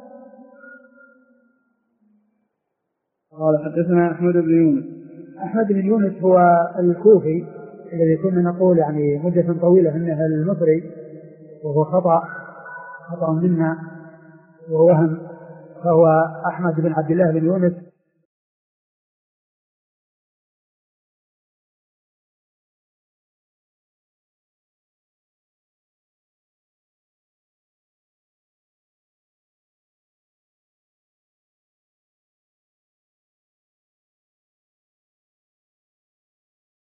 قال حدثنا أحمد بن يونس. أحمد بن يونس هو الكوفي الذي كنا نقول يعني مدة طويلة أنه المصري، وهو خطأ منا ووهم، فهو أحمد بن عبد الله بن يونس